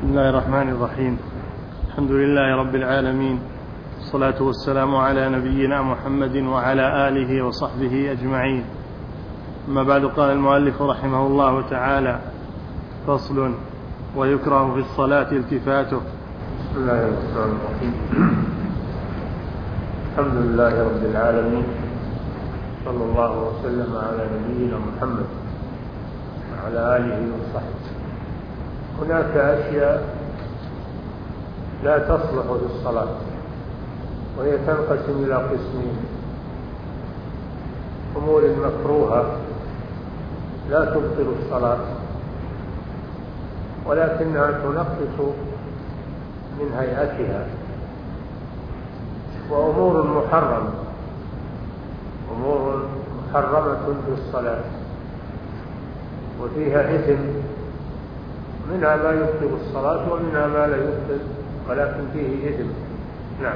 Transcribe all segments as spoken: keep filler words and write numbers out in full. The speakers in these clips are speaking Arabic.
بسم الله الرحمن الرحيم. الحمد لله رب العالمين، الصلاة والسلام على نبينا محمد وعلى آله وصحبه أجمعين. أما بعد، قال المؤلف رحمه الله تعالى: فصل: ويكره في الصلاة التفاته. بسم الله الرحمن الرحيم. الحمد لله رب العالمين، صلى الله وسلم على نبينا محمد وعلى آله وصحبه. هناك أشياء لا تصلح للصلاة، وهي تنقسم إلى قسمين: أمور مكروهة لا تبطل الصلاة ولكنها تنقص من هيئتها، وأمور محرمة أمور محرمة في الصلاة وفيها إثم، منها ما يبطل الصلاة ومنها ما لا يبطل ولكن فيه إثم. نعم.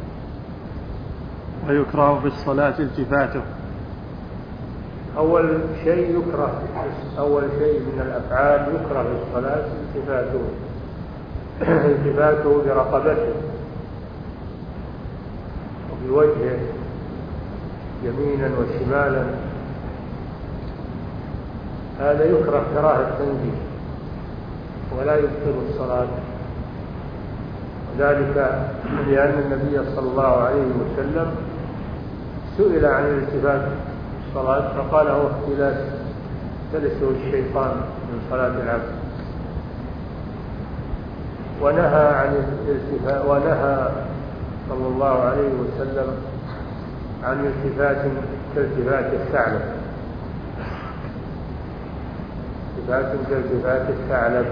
ويكره في الصلاة التفاته. أول شيء يكره أول شيء من الأفعال يكره في الصلاة التفاته التفاته برقبته وبوجهه يمينا وشمالا، هذا يكره كراهة تنزيه ولا يبطل الصلاة، وذلك لأن النبي صلى الله عليه وسلم سئل عن الالتفات في الصلاة فقال: هو اختلاس تلسه الشيطان من صلاة العبد. ونهى عن الالتفات ونهى صلى الله عليه وسلم عن التفات كالتفات الثعلب التفات كالتفات الثعلب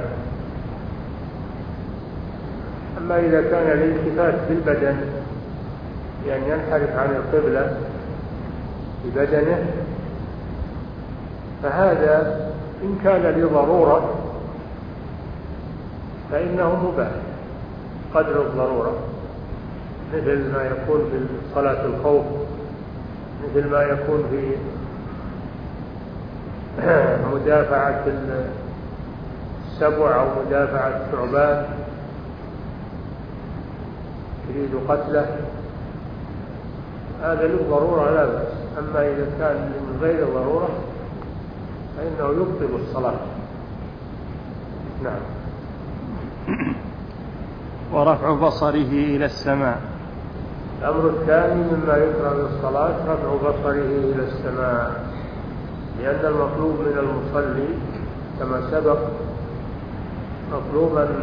أما إذا كان الالتفات بالبدن، يعني ينحرف عن القبلة ببدنه، فهذا إن كان لضرورة فإنه مباح قدر الضرورة، مثل ما يكون في صلاة الخوف، مثل ما يكون في مدافعة السبع أو مدافعة الثعبان يريد قتله، هذا للضرورة لا بأس. أما إذا كان من غير ضرورة فإنه يبطل الصلاة. نعم. ورفع بصره إلى السماء. الأمر الثاني مما يكره للصلاة رفع بصره إلى السماء، لأن المطلوب من المصلي كما سبق مطلوب أن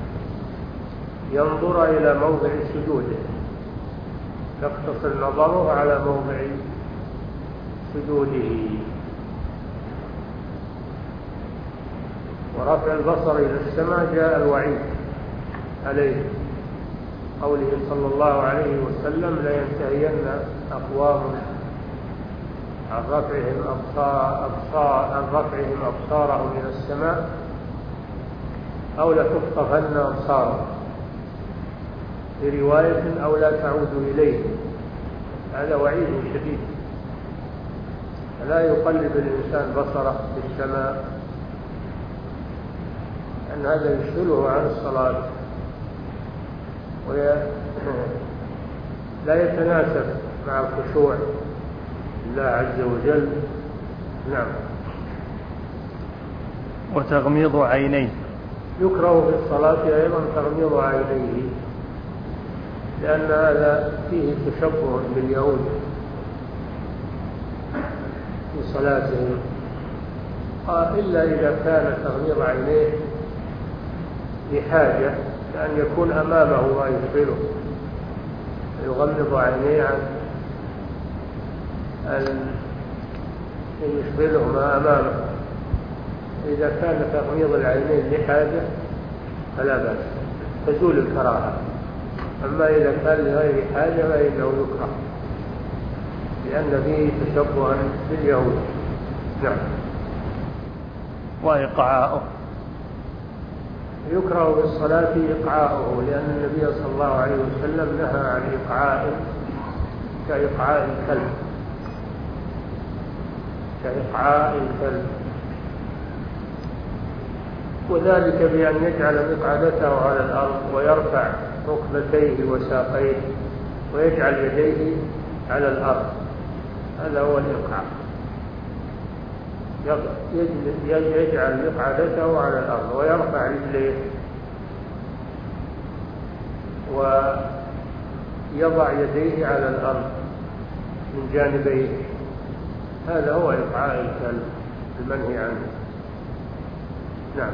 ينظر إلى موضع سجوده، يقتصر نظره على موضع سجوده. ورفع البصر إلى السماء جاء الوعيد عليه، قوله صلى الله عليه وسلم: لا ينتهين أقوام عن رفعهم أبصار أبصار عن رفعهم أبصارهم إلى السماء أو لتخطفن أبصارهم، في رواية أو لا تعود إليه. هذا وعيد شديد، فلا يقلب الإنسان بصره في السماء، أن هذا يشغله عن الصلاة ولا يتناسب مع الخشوع لله عز وجل. نعم. وتغميض عينيه. يكره في الصلاة أيضا تغميض عينيه، لأن هذا فيه تشبه باليهود في صلاتهم، إلا إذا كان تغميض عينيه لحاجة، لأن يكون أمامه ما يشغله، يغمض عينيه عن أن يشغله ما أمامه. إذا كان تغميض العينين لحاجة فلا بأس، تزول الكراهة. أما إذا كان لغير حاجة فإنه يكره، لأن فيه تشبها باليهود. نعم. وإقعاؤه. يكره بالصلاة إقعاؤه، لأن النبي صلى الله عليه وسلم نهى عن إقعاء كإقعاء الكلب كإقعاء الكلب وذلك بأن يجعل مقعدته على الأرض ويرفع ركبتيه وساقيه ويجعل يديه على الأرض، هذا هو الإقعاء. يجعل مقعدته على الأرض ويرفع رجليه ويضع يديه على الأرض من جانبيه، هذا هو إقعاء الكلب المنهي عنه. نعم.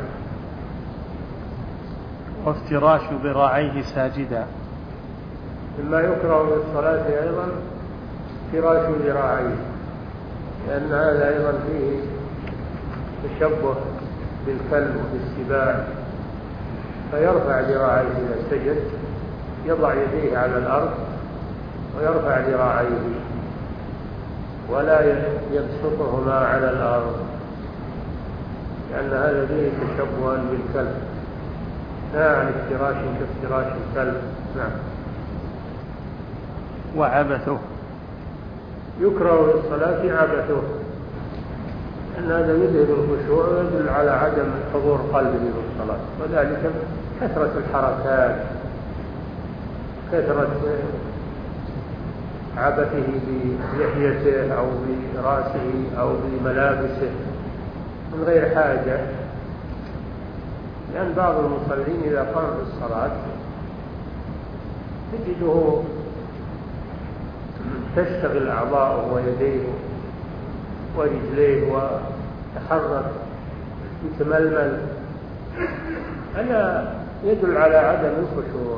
وافتراش ذراعيه ساجدا. مما يكره بالصلاة أيضا افتراش ذراعيه، لأن هذا أيضا فيه تشبه بالكلب وبالسباع، فيرفع ذراعيه إذا سجد، يضع يديه على الأرض ويرفع ذراعيه ولا يبسطهما على الأرض، لأن هذا فيه تشبها بالكلب، لا عن افتراش كافتراش الكلب. نعم. وعبثه. يكره للصلاة عبثه، أن هذا يذهب الخشوع ويدل على عدم حضور قلبه بالصلاة، وذلك كثرة الحركات، كثرة عبثه بلحيته أو برأسه أو بملابسه من غير حاجة، لأن بعض المصلين إذا قام بالصلاة تجده تشتغل أعضاؤه ويديه ورجليه وتحرك يتململ، هذا يدل على عدم الخشوع،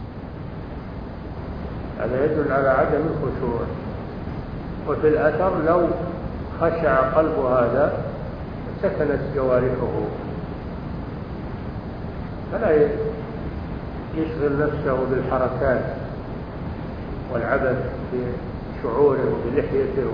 هذا يدل على عدم الخشوع. وفي الأثر لو خشع قلب هذا سكنت جوارحه، فلا يشغل نفسه بالحركات والعبث بشعوره وبلحيته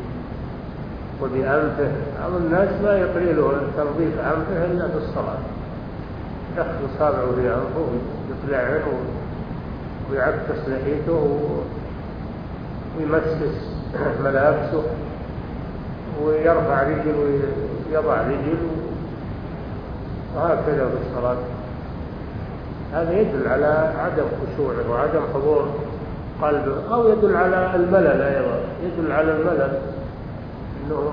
وبأنفه. بعض الناس لا يطيله تنظيف أنفه إلا بالصلاة، يدخل أصابعه في أنفه ويطلع عينه ويعكس لحيته ويمسس ملابسه ويرفع رجل ويضع رجل، وهكذا بالصلاة. هذا يدل على عدم خشوعه وعدم حضور قلبه، أو يدل على الملل أيضا، يدل على الملل أنه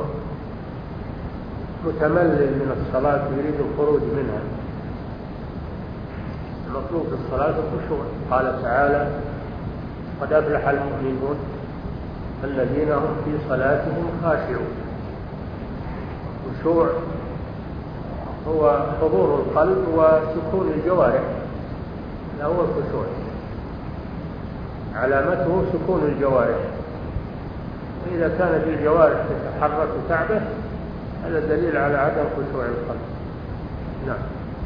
متملل من الصلاة يريد الخروج منها. المطلوب في الصلاة الخشوع، قال تعالى: قد أفلح المؤمنون الذين هم في صلاتهم خاشعون. الخشوع هو حضور القلب وسكون الجوارح، هذا هو الخشوع، علامته سكون الجوارح، وإذا كانت الجوارح تتحرك وتعبث هذا دليل على عدم خشوع القلب. نعم.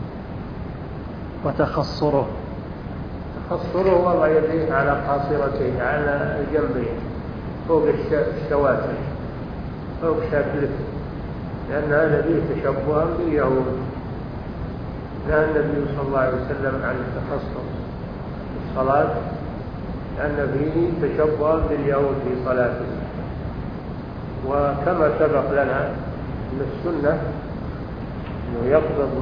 وتخصره. تخصره وضع يديه على قاصرتيه، على الجنبين فوق الشواتر، فوق شاكلته، لأن هذا فيه تشبها باليهود، نهى النبي صلى الله عليه وسلم عن التخصر في الصلاة، لأن فيه تشبها باليهود في صلاته. وكما سبق لنا من السنة أنه يقبض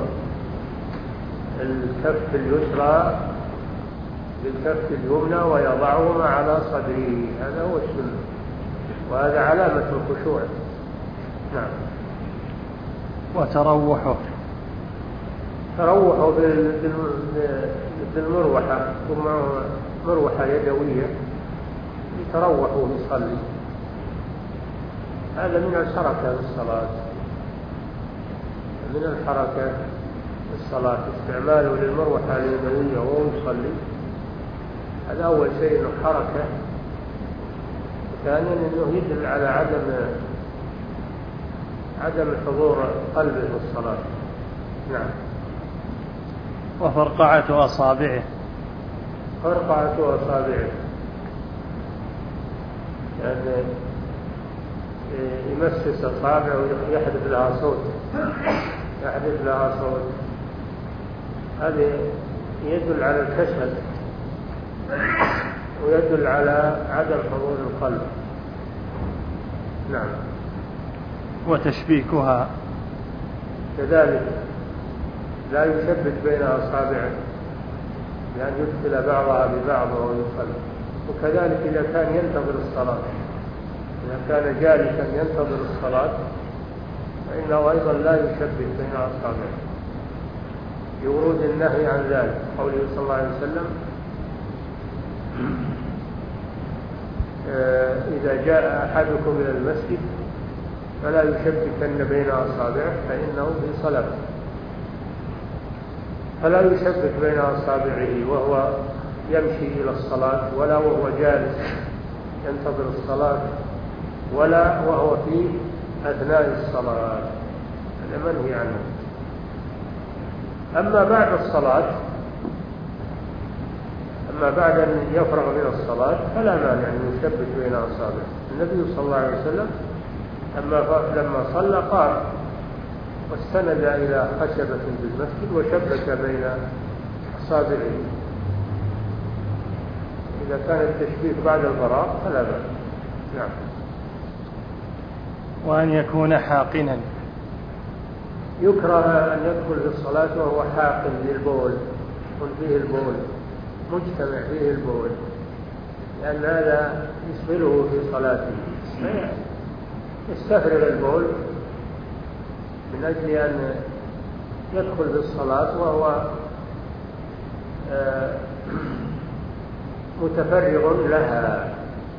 الكف اليسرى بالكف اليمنى ويضعهما على صدره، هذا هو السنة، وهذا علامة الخشوع. نعم. وتروحه. تروحه بالمروحة، ثم مروحة يدوية يتروح ويصلي، هذا من الحركة في الصلاة، من الحركة في الصلاة استعماله للمروحة اليدوية وهو يصلي، هذا أول شيء إنه حركة. ثانيا إنه يدل على عدم عدم حضور قلبه في الصلاة. نعم. وفرقعة أصابعه. فرقعة أصابعه يعني يمسس أصابعه ويحدث لها صوت، يحدث لها صوت، هذا يدل على الكسل ويدل على عدم حضور القلب. نعم. وتشبيكها كذلك لا يشبك بين أصابعه بأن يدخل بعضها ببعض ويصلي. وكذلك إذا كان ينتظر الصلاة، إذا كان جالسا ينتظر الصلاة فإنه أيضا لا يشبك بين أصابعه لورود النهي عن ذلك، قوله صلى الله عليه وسلم إذا جاء أحدكم إلى المسجد فلا يشبكن بين أصابعه فإنه في صلاة. فلا يشبك بين أصابعه وهو يمشي إلى الصلاة، ولا وهو جالس ينتظر الصلاة، ولا وهو في أثناء الصلاة، هذا منهي عنه. أما بعد الصلاة، أما بعد أن يفرغ من الصلاة فلا مانع أن يشبك بين أصابعه. النبي صلى الله عليه وسلم لما صلى قام واستند إلى خشبة بالمسجد وشبك بين أصابعه. إذا كان التشبيك بعد الفراغ فلا بأس. نعم. وأن يكون حاقنا، يكره أن يدخل في الصلاة وهو حاقن للبول، يكون فيه البول مجتمع فيه البول، لأن هذا يشغله في صلاته، يستفرغ البول من أجل أن يدخل في الصلاة وهو متفرغ لها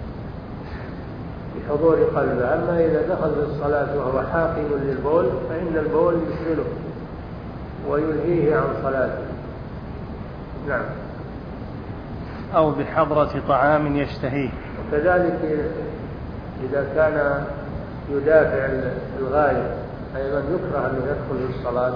بحضور قلبه. أما إذا دخل في الصلاة وهو حاقن للبول فإن البول يشغله ويلهيه عن صلاته. نعم. أو بحضرة طعام يشتهيه. وكذلك إذا كان يدافع الغاية أيضا يكره أن يدخل في الصلاة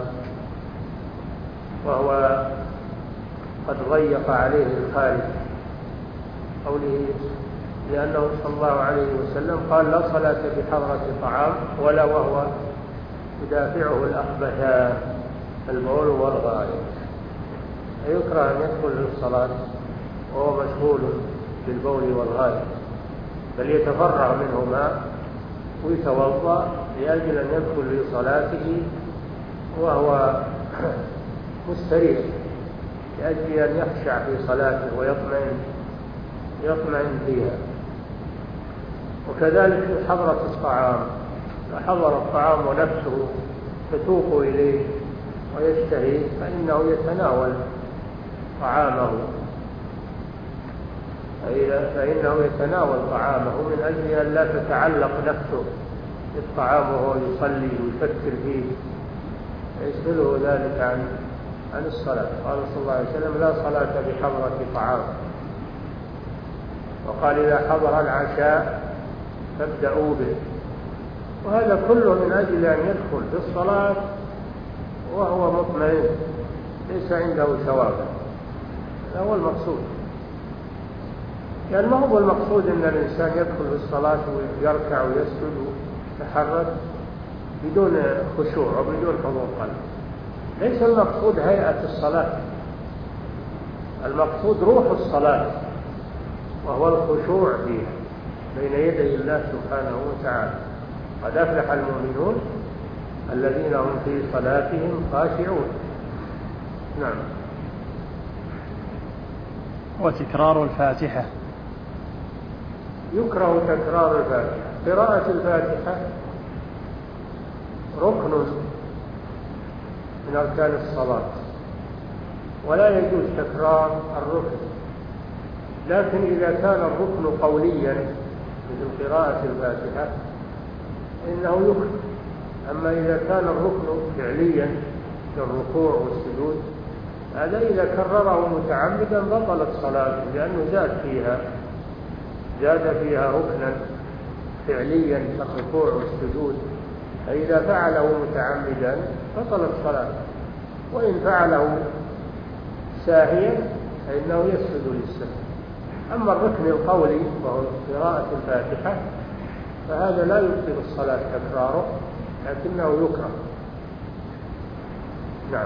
وهو قد ضيق عليه الخارج، قوله لأنه صلى الله عليه وسلم قال لا صلاة بحضرة طعام ولا وهو يدافعه الأخبثان البول والغائط. يكره أن يدخل في الصلاة وهو مشغول بالبول والغائط، بل يتفرغ منهما ويتوضأ لأجل أن يدخل في صلاته وهو مستريح، لأجل أن يخشع في صلاته ويطمئن يطمئن فيها. وكذلك في حضرة الطعام، حضر الطعام ونفسه تتوق إليه ويشتهي فإنه يتناول طعامه فإنه يتناول طعامه من أجل أن لا تتعلق نفسه بالطعام وهو يصلي ويفكر فيه فيشغله ذلك عن عن الصلاة. قال صلى الله عليه وسلم لا صلاة بحضرة طعام. وقال إذا حضر العشاء فابدأوا به. وهذا كله من أجل أن يدخل في الصلاة وهو مطمئن ليس عنده ثواب. هذا هو المقصود، يعني ما هو المقصود أن الإنسان يدخل في الصلاة ويركع ويسجد ويتحرك بدون خشوع وبدون حضور قلب. ليس المقصود هيئة الصلاة، المقصود روح الصلاة وهو الخشوع فيها بين يدي الله سبحانه وتعالى. قد أفلح المؤمنون الذين هم في صلاتهم خاشعون. نعم. وتكرار الفاتحة، يكره تكرار الفاتحة. قراءة الفاتحة ركن من أركان الصلاة ولا يجوز تكرار الركن، لكن إذا كان الركن قوليا مثل قراءة الفاتحة إنه يكره. أما إذا كان الركن فعليا كالركوع والسجود هذا إذا كرره متعمدا بطلت صلاته، لأنه زاد فيها زاد فيها ركنا فعليا كالركوع والسجود، فإذا فعله متعمدا بطلت صلاته. وإن فعله ساهيا فإنه يسجد للسهو. أما الركن القولي وهو قراءة الفاتحة فهذا لا يبطل الصلاة تكراره، لكنه يكره. نعم.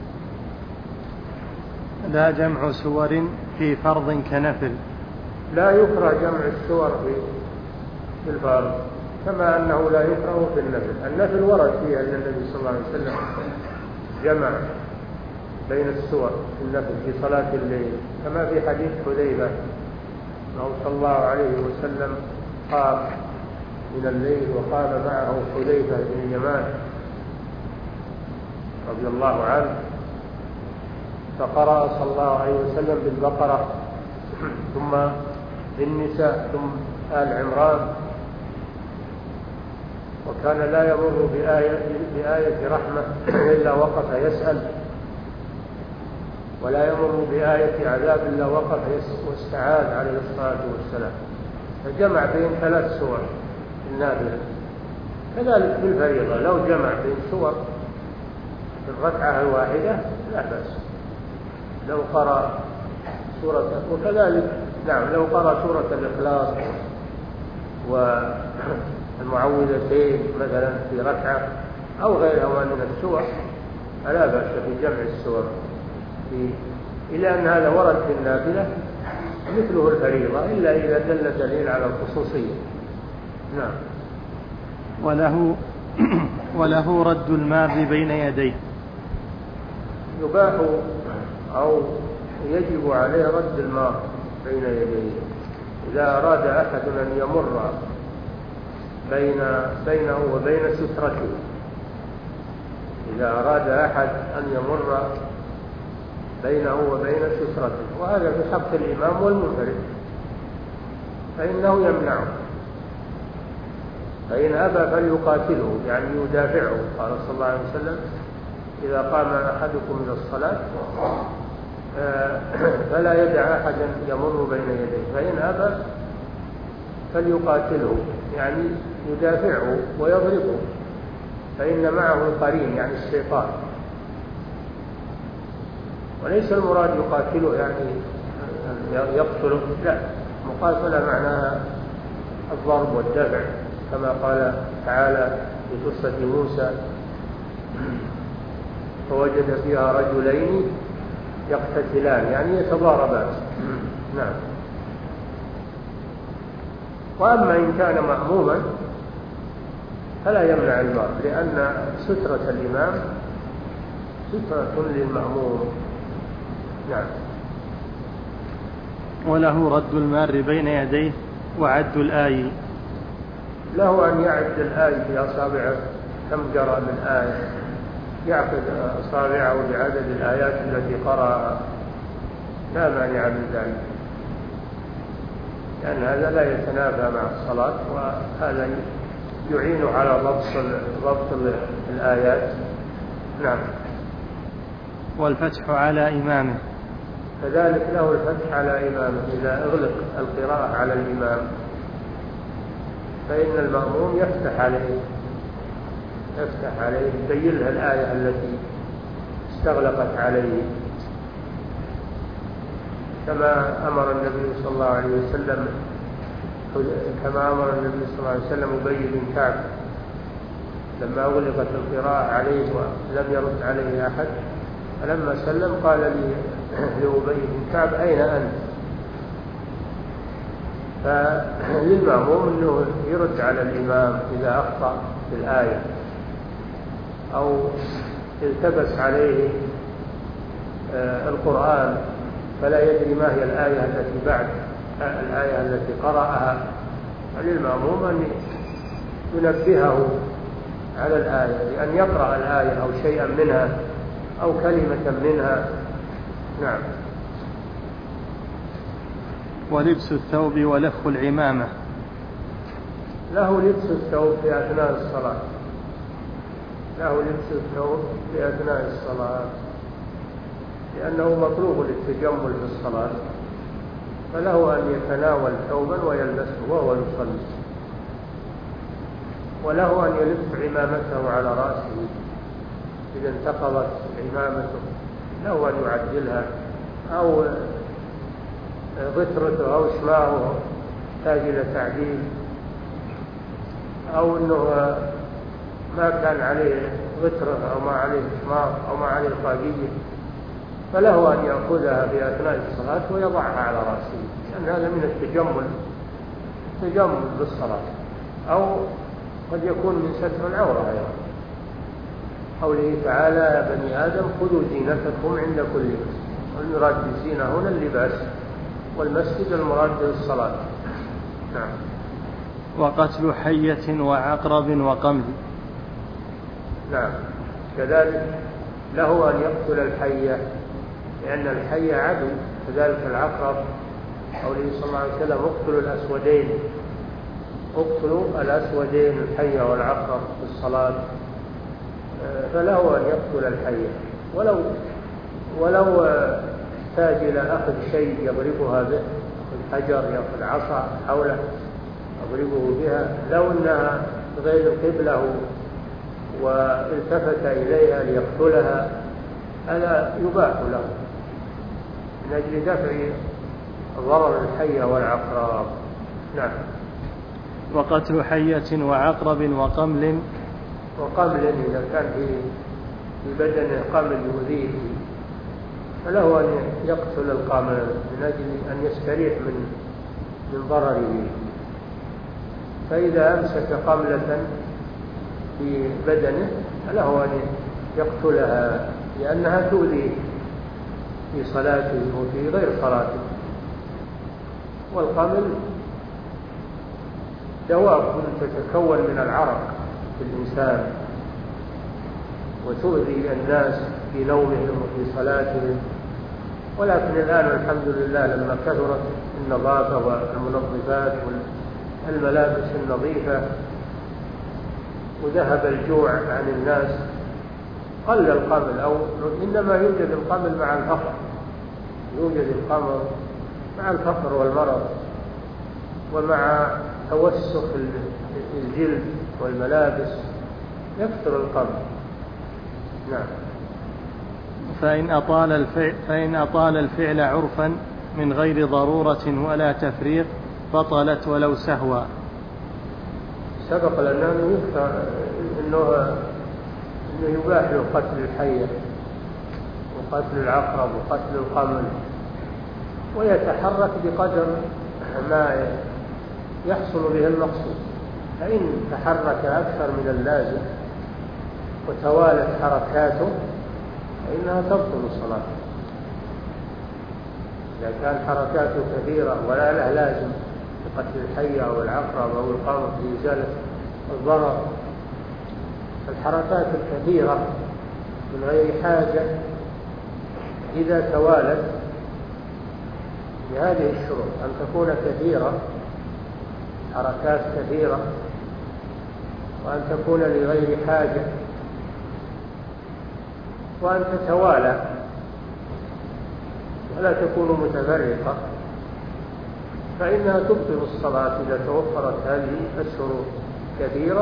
لا جمع سور في فرض كنفل، لا يكره جمع السور في الفرض كما أنه لا يكره في النفل. النفل ورد فيها أن النبي صلى الله عليه وسلم جمع بين السور في النفل في صلاة الليل، كما في حديث حذيفة أنه صلى الله عليه وسلم قام من الليل وقام معه حذيفة بن اليمان رضي الله عنه، فقرأ صلى الله عليه وسلم بالبقرة ثم بالنساء ثم آل عمران، وكان لا يمر بآية, بآية رحمة إلا وقف يسأل، ولا يمر بآية عذاب إلا وقف واستعاذ عليه الصلاة والسلام، فجمع بين ثلاث سور النافلة. كذلك في الفريضة لو جمع بين سور في الركعة الواحدة لا بأس، لو قرأ سورة، وكذلك نعم لو قرأ سورة الإخلاص والمعوذتين مثلا في ركعة أو غيرها من السور فلا بأس في جمع السور، إلا أن هذا ورد في النافلة مثله الفريضة إلا إذا دل دليل على الخصوصية. نعم. وله وله رد المار بين يديه. يباح أو يجب عليه رد المار بين يديه إذا أراد أحد أن يمر بين بينه وبين سترته، إذا أراد أحد أن يمر بينه وبين سترته، وهذا في حق الإمام والمنفرد، فإنه يمنعه، فإن أبى فليقاتله يعني يدافعه. قال صلى الله عليه وسلم إذا قام أحدكم إلى الصلاة فلا يدع أحدا يمر بين يديه، فإن أبى فليقاتله يعني يدافعه ويضربه، فإن معه القرين يعني الشيطان، وليس المراد يقاتله يعني يقتله، لا، مقاتلة معناها الضرب والدفع، كما قال تعالى في قصة موسى فوجد فيها رجلين يقتتلان يعني يتضاربان. نعم. وأما إن كان مأموما فلا يمنع المرء، لأن سترة الإمام سترة للمأموم. نعم. وله رد المار بين يديه وعد الآي. له أن يعد الآي في أصابعه كم جرى من آية، يعقد أصابعه بعدد الآيات التي قرأها، لا مانع من ذلك، لأن هذا لا يتنافى مع الصلاة، وهذا يعين على ضبط ضبط الآيات. نعم. والفتح على إمامه. كذلك له الفتح على إمامه إذا أغلق القراءة على الإمام، فإن المأموم يفتح عليه يفتح عليه يبين له الآية التي استغلقت عليه، كما أمر النبي صلى الله عليه وسلم كما أمر النبي صلى الله عليه وسلم أبي بن كعب لما أغلقت القراءة عليه ولم يرد عليه أحد، فلما سلم قال لي لأبي بن كعب أين أنت؟ فللمأموم أنه يرد على الإمام إذا أخطأ في الآية أو التبس عليه القرآن فلا يدري ما هي الآية التي بعد الآية التي قرأها، فللمأموم أن ينبهه على الآية بأن يقرأ الآية أو شيئا منها أو كلمة منها. نعم. ولبس الثوب ولف العمامة. له لبس الثوب في أثناء الصلاة له لبس الثوب في أثناء الصلاة لأنه مطلوب للتجمل في الصلاة، فله أن يتناول ثوبا ويلبسه وهو يصلي، وله أن يلف عمامته على رأسه إذا انتقضت عمامته، له أن يعدلها، أو غترته أو شماعه تحتاج إلى تعديل، أو أنه ما كان عليه غترة أو ما عليه شماع أو ما عليه طاقية، فله أن يأخذها في أثناء الصلاة ويضعها على رأسه، لأن هذا من التجمل التجمل بالصلاة، أو قد يكون من ستر العورة أيضا. قوله تعالى يا بني آدم خذوا زينتكم عند كل مسجد، والمراد بالزينة هنا اللباس، والمسجد المراد بالصلاة. نعم. وقتل حية وعقرب وقمل. نعم، كذلك له أن يقتل الحية لأن الحية عدو، كذلك العقرب قوله صلى الله عليه وسلم اقتلوا الأسودين، اقتلوا الأسودين الحية والعقرب في الصلاة، فله أن يقتل الحية ولو ولو احتاج إلى أخذ شيء يضربها به، الحجر يأخذ عصا حوله يضربه بها، لو أنها غير القبلة والتفت إليها ليقتلها هذا يباح له من أجل دفع ضرر الحية والعقرب. نعم. وقتل حية وعقرب وقمل. وقمل إذا كان في بدنه قمل يؤذيه فله أن يقتل القمل من أجل أن يستريح من من ضرره. فإذا أمسك قملة في بدنه فله أن يقتلها لأنها تؤذيه في صلاته وفي غير صلاته. والقمل دواب تتكون من العرق في الإنسان وتؤذي الناس في نومهم وفي صلاتهم، ولكن الآن الحمد لله لما كثرت النظافة والمنظفات والملابس النظيفة وذهب الجوع عن الناس قل القمل، أو إنما يوجد القمل مع الفقر، يوجد القمل مع الفقر والمرض ومع توسخ الجلد والملابس يكثر القمل. نعم. فإن أطال الفعل, فإن أطال الفعل عرفا من غير ضرورة ولا تفريق بطلت ولو سهوا. سبق لنا أنه يكثر إنه إنه يباح له قتل الحية وقتل العقرب وقتل القمل، ويتحرك بقدر ما يحصل به المقصود. فإن تحرك أكثر من اللازم وتوالت حركاته فإنها تبطل الصلاة. إذا كان حركاته كثيرة ولا له لازم لقتل الحية أو العقرب أو القمل لإزالة الضرر، الحركات الكثيرة من غير حاجة إذا توالت بهذه الشروط أن تكون كثيرة، حركات كثيرة، وأن تكون لغير حاجة، وأن تتوالى ولا تكون متفرقة، فإنها تبطل الصلاة إذا توفرت هذه الشروط كثيرة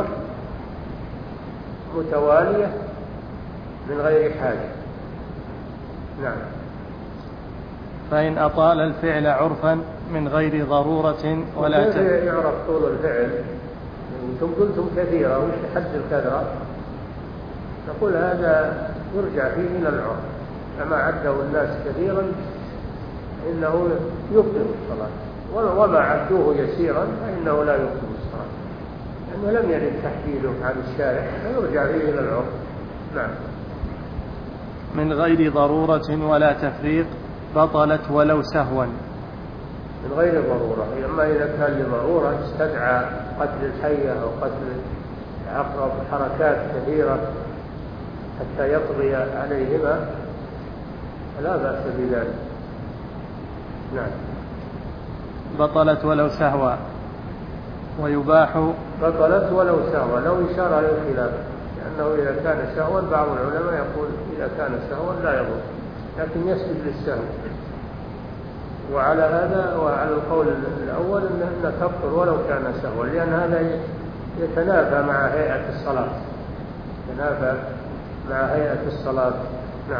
متوالية من غير حاجة. نعم. فإن أطال الفعل عرفا من غير ضرورة ولا كيف يعرف طول الفعل؟ أنتم قلتم كثيرة، وش حد الكثرة؟ نقول هذا يرجع فيه إلى العرف، كما عده الناس كثيرا إنه يبطل الصلاة، وما عدوه يسيرا فإنه لا يبطل الصلاة، لأنه لم يرد تحديده عن الشارع، فيرجع فيه إلى العرف. نعم. من غير ضرورة ولا تفريق بطلت ولو سهوا. من غير ضرورة، أما إذا كان لضرورة استدعى قتل الحية أو قتل العقرب حركات كثيرة حتى يقضي عليهما فلا بأس بذلك. نعم. بطلت ولو سهوا. ويباح بطلت ولو سهوا، لو إشارة للخلاف، لأنه إذا كان سهوا بعض العلماء يقول إذا كان سهوا لا يضر، لكن يسجد للسهو. وعلى هذا وعلى القول الأول أنها تبطل ولو كان سهوا، لأن هذا يتنافى مع هيئة الصلاة، يتنافى مع هيئة الصلاة. نعم.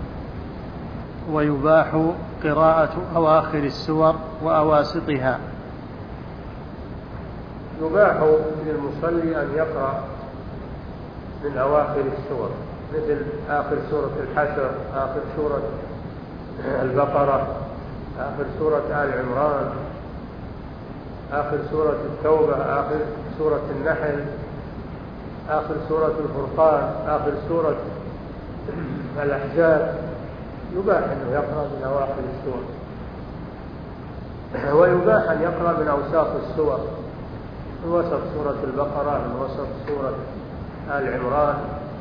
ويباح قراءة أواخر السور وأواسطها. يباح للمصلي أن يقرأ من أواخر السور، مثل آخر سورة الحشر، آخر سورة البقرة، آخر سورة آل عمران، آخر سورة التوبة، آخر سورة النحل، آخر سورة الفرقان، آخر سورة الأحزاب، يباح أنه يقرأ من أواخر السور، ويباح أن يقرأ من أوساط السور، من وسط سورة البقرة، من وسط سورة آل عمران،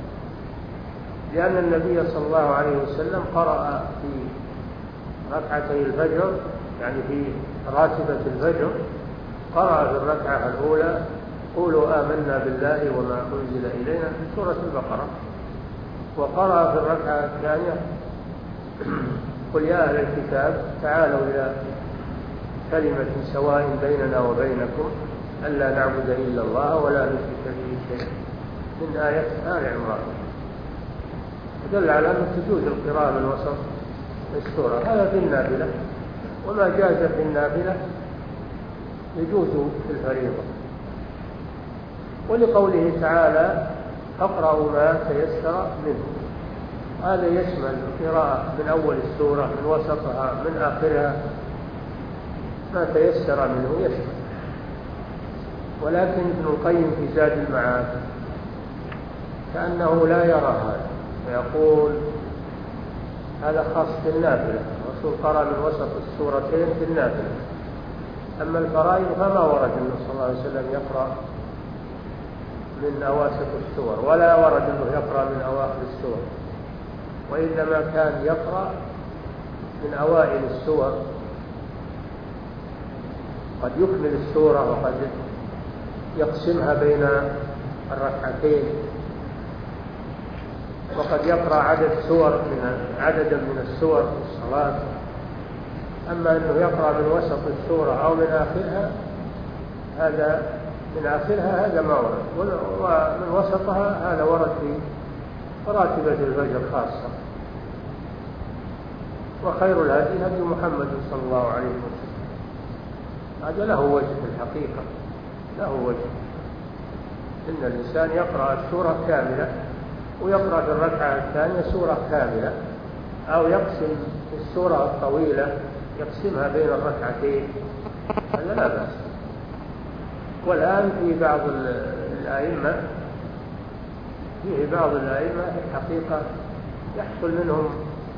لأن النبي صلى الله عليه وسلم قرأ في ركعتي الفجر، يعني في راتبة الفجر، قرأ في الركعة الأولى قولوا آمنا بالله وما أنزل إلينا في سورة البقرة، وقرأ في الركعة الثانية قل يا أهل الكتاب تعالوا إلى كلمة سواء بيننا وبينكم ألا نعبد إلا الله ولا نشرك به شيئا، من آية آل عمران، دل على أن تجوز القراءة من وسط السورة. هذا في النافلة، وما جاز في النافلة يجوز في الفريضة. ولقوله تعالى فاقرأوا ما تيسر منه، هذا يشمل القراءة من أول السورة، من وسطها، من آخرها، ما تيسر منه يشمل. ولكن ابن القيم في زاد المعاد كأنه لا يرى هذا، ويقول هذا خاص في النافلة، الرسول قرأ من وسط السورتين في النافلة، أما الفرائض فما ورد النبي صلى الله عليه وسلم يقرأ من أواسط السور، ولا ورد أنه يقرأ من أواخر السور، وإنما كان يقرأ من أوائل السور، قد يكمل السورة وقد يقسمها بين الركعتين، وقد يقرأ عدد سور من عددا من السور في الصلاة. أما أنه يقرأ من وسط السورة أو من آخرها، هذا من آخرها هذا ما ورد، ومن وسطها هذا ورد في راتبة الفجر خاصة. وخير الهدي هدي محمد صلى الله عليه وسلم، هذا له وجه في الحقيقة، له وجه، إن الإنسان يقرأ السورة كاملة ويقرأ في الركعة الثانية سورة كاملة، أو يقسم السورة الطويلة يقسمها بين الركعتين، هذا لا بأس. والآن في بعض الأئمة فيه بعض الأئمة في الحقيقة يحصل منهم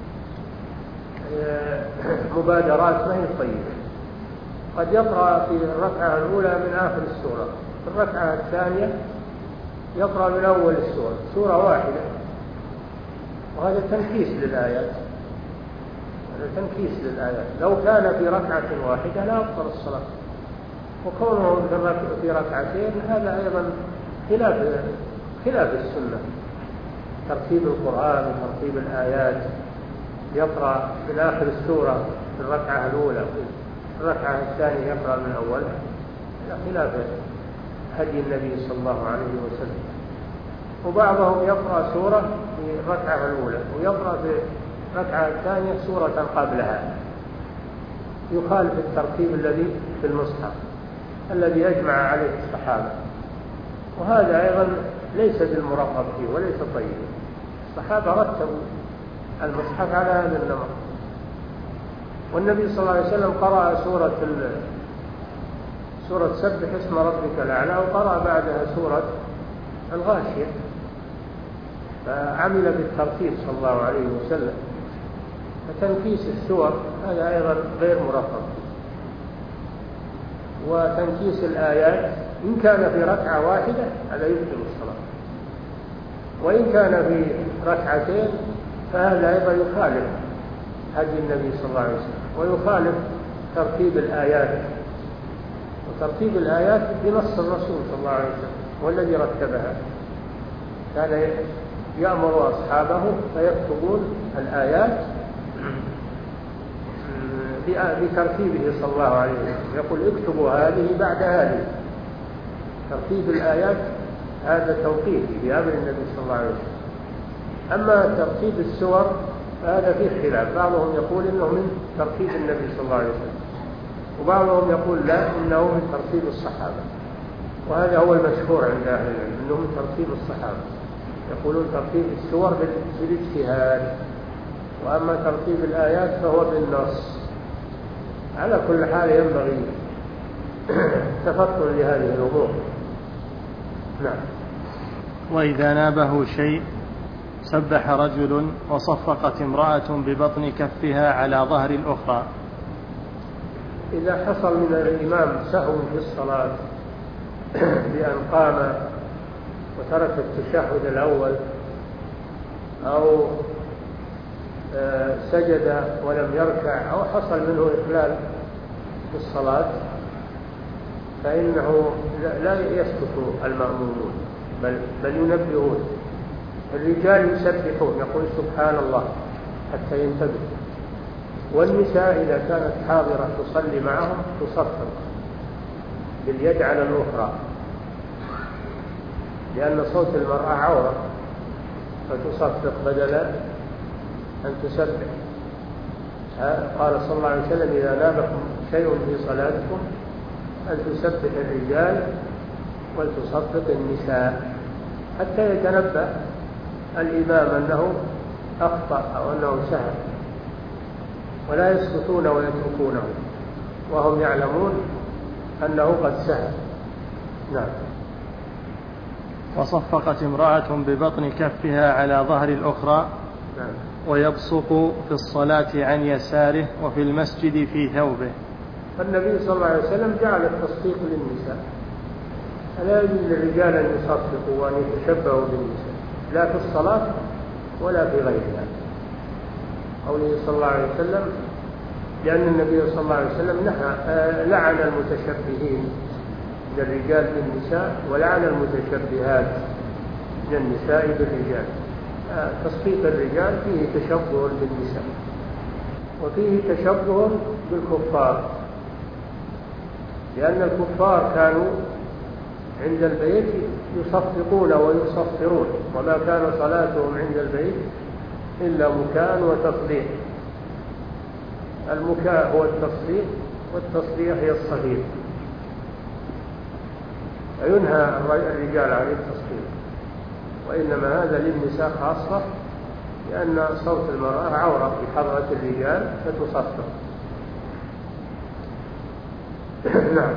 مبادرات ما هي طيبة، قد يقرأ في الركعة الأولى من آخر السورة، في الركعة الثانية يقرأ من أول السورة سورة واحدة، وهذا تنكيس للآيات، هذا تنكيس للآيات. لو كان في ركعة واحدة لا أبطل الصلاة، وكونه في ركعتين هذا أيضا خلاف خلاف السنة، ترتيب القرآن وترتيب الآيات، يقرأ من آخر السورة في الركعة الأولى، في الركعة الثانية يقرأ من أولها، خلاف هدي النبي صلى الله عليه وسلم. وبعضهم يقرأ سورة في الركعة الأولى ويقرأ في الركعة الثانية سورة قبلها، يخالف الترتيب الذي في المصحف الذي يجمع عليه الصحابة، وهذا أيضا ليس بالمرغب فيه وليس طيب. الصحابة رتبوا المصحف على هذا النمط، والنبي صلى الله عليه وسلم قرأ سورة سورة سبح اسم ربك الأعلى، وقرأ بعدها سورة الغاشية، فعمل بالترتيب صلى الله عليه وسلم. فتنكيس السور هذا أيضا غير مرغب، وتنكيس الآيات إن كان في ركعة واحدة هذا يبطل الصلاة، وإن كان في ركعتين فهذا أيضا يخالف هدي النبي صلى الله عليه وسلم، ويخالف ترتيب الآيات، وترتيب الآيات بنص الرسول صلى الله عليه وسلم والذي رتبها، كان يأمر أصحابه فيكتبون الآيات بترتيبه صلى الله عليه وسلم، يقول اكتبوا هذه بعد هذه، ترتيب الآيات هذا توقيفي بأمر النبي صلى الله عليه وسلم. أما ترتيب السور فهذا فيه خلاف، بعضهم يقول إنه من ترتيب النبي صلى الله عليه وسلم، وبعضهم يقول لا إنه من ترتيب الصحابة، وهذا هو المشهور عند أهل العلم إنه من ترتيب الصحابة، يقولون ترتيب السور بالاجتهاد، وأما ترتيب الآيات فهو بالنص. على كل حال ينبغي تفطن لهذه الأمور. نعم. وإذا نابه شيء سبح رجل وصفقت امرأة ببطن كفها على ظهر الأخرى. إذا حصل من الإمام سهو في الصلاة بأن قام وترك التشهد الأول أو سجد ولم يركع أو حصل منه إخلال في الصلاة فإنه لا يسكت المأمومون بل, بل ينبهون. الرجال يسبحون يقول سبحان الله حتى ينتبه، والنساء إذا كانت حاضرة تصلي معهم تصفق باليد على الأخرى لأن صوت المرأة عورة فتصفق بدل أن تسبح. قال صلى الله عليه وسلم إذا نابكم شيء في صلاتكم أن تسبح الرجال ولتصفق النساء حتى يتنبه الإمام أنه أخطأ أو أنه سهى، ولا يسكتون ويتركونه وهم يعلمون أنه قد سهى. نعم. وصفقت امرأة ببطن كفها على ظهر الأخرى. نعم. ويبصق في الصلاة عن يساره وفي المسجد في ثوبه. فالنبي صلى الله عليه وسلم جعل التصفيق للنساء، لا يجوز للرجال أن يصفقوا وأن يتشبهوا بالنساء لا في الصلاة ولا في غيرها. قوله صلى الله عليه وسلم لأن النبي صلى الله عليه وسلم نهى لعن المتشبهين من الرجال بالنساء ولعن المتشبهات من النساء بالرجال. تصفيق الرجال فيه تشبه بالنساء وفيه تشبه بالكفار، لأن الكفار كانوا عند البيت يصفقون ويصفرون وما كان صلاتهم عند البيت إلا مكاء وتصفيق. المكاء هو التصفيق والتصفيق هي الصفيق، فينهى الرجال عن التصفيق، وإنما هذا للنساء خاصة لأن صوت المرأة عورة في حضرة الرجال فتصفق. نعم.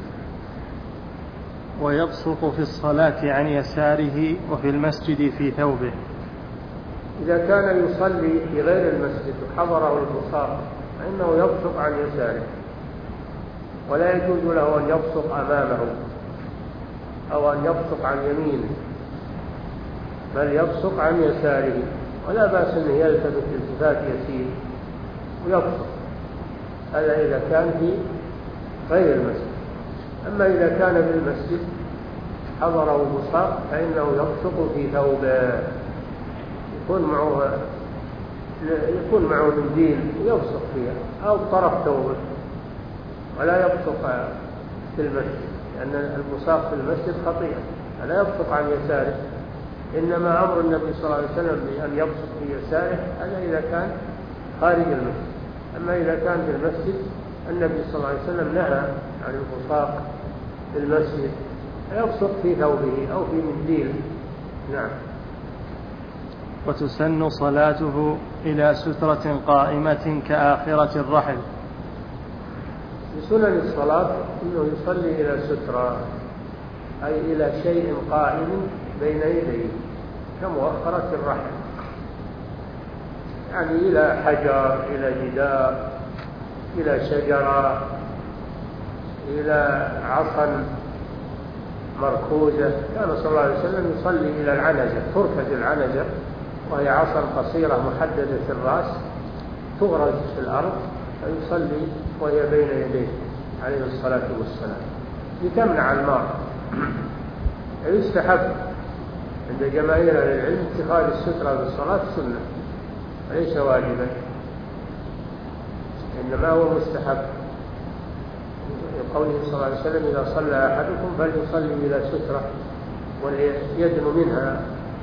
ويبصق في الصلاة عن يساره وفي المسجد في ثوبه. إذا كان يصلي في غير المسجد وحضره البصاق فإنه يبصق عن يساره، ولا يجوز له أن يبصق أمامه أو أن يبصق عن يمينه، بل يبصق عن يساره، ولا بأس أن يلتفت التفات يسير ويبصق، هذا إذا كان في غير المسجد. أما إذا كان بالمسجد حضره بصاق فإنه يبصق في ثوبه، يكون معه يكون معه منديل يبصق فيها أو طرف ثوبه، ولا يبصق في المسجد لأن البصاق في المسجد خطيئة، فلا يبصق عن يساره. إنما أمر النبي صلى الله عليه وسلم بأن يبصق في يساره هذا إذا كان خارج المسجد. أما إذا كان في المسجد النبي صلى الله عليه وسلم نهى عن البصاق في المسجد، يبصق في ثوبه أو في منديل. نعم. وتسن صلاته إلى سترة قائمة كآخرة الرحل. بسنن الصلاة أنه يصلي إلى سترة، أي إلى شيء قائم بين يديه كمؤخرة الرحل، يعني إلى حجر، إلى جدار، إلى شجرة، إلى عصا مركوزة. كان صلى الله عليه وسلم يصلي إلى العنزة، تركز العنزة وهي عصا قصيرة محددة الرأس تغرز في الأرض، فيصلي وهي بين يديه عليه الصلاة والسلام لتمنع الماء. يستحب عند جماهير العلم اتخاذ السترة بالصلاة سنة وليس واجبا، إنما هو مستحب. قوله صلى الله عليه وسلم إذا صلى أحدكم فليصلي إلى سترة وليدن منها،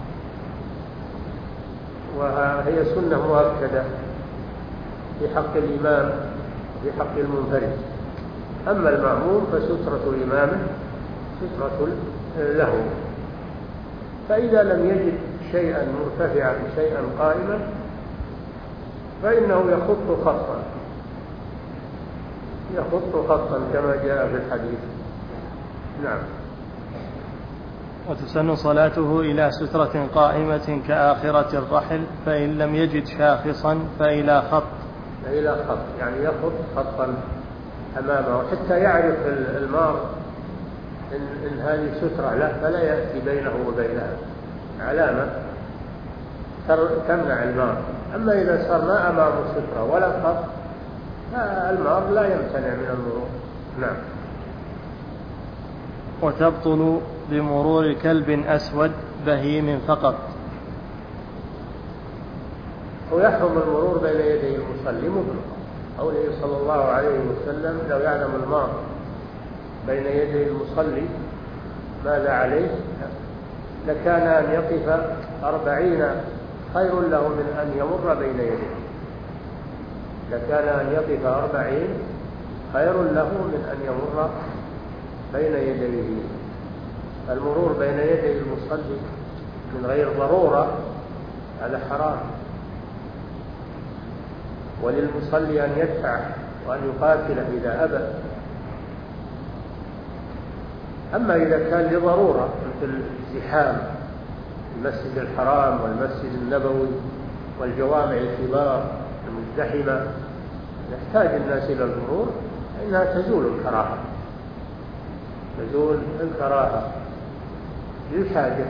وهي سنة مؤكدة في حق الإمام في حق المنفرد. أما المأموم فسترة إمامه سترة له. فإذا لم يجد شيئا مرتفعا شيئا قائما فإنه يخط خطا يخط خطا كما جاء في الحديث. نعم. وتسن صلاته إلى سترة قائمة كآخرة الرحل، فإن لم يجد شاخصا فإلى خط. إلى خط يعني يخط خطا أمامه حتى يعرف المار إن, إن هذه سترة له، فلا يأتي بينه وبينها علامة تمنع المار. أما إذا صار ما أمامه سترة ولا خط فالمار لا يمتنع من المرور. نعم. وتبطل بمرور كلب أسود بهيم فقط. ويحرم المرور بين يدي المصلي مطلقا، قوله صلى الله عليه وسلم: لو يعلم المار بين يدي المصلي ماذا عليه لكان أن يقف أربعين خير له من أن يمر بين يديه. لكان أن يقف أربعين خير له من أن يمر بين يديه. المرور بين يدي المصلي من غير ضرورة هذا حرام، وللمصلي أن يدفع وأن يقاتل إذا أبى. أما إذا كان لضرورة مثل الزحام المسجد الحرام والمسجد النبوي والجوامع الكبار المزدحمة يحتاج الناس إلى المرور، فإنها تزول الكراهة تزول الكراهة للحاجة.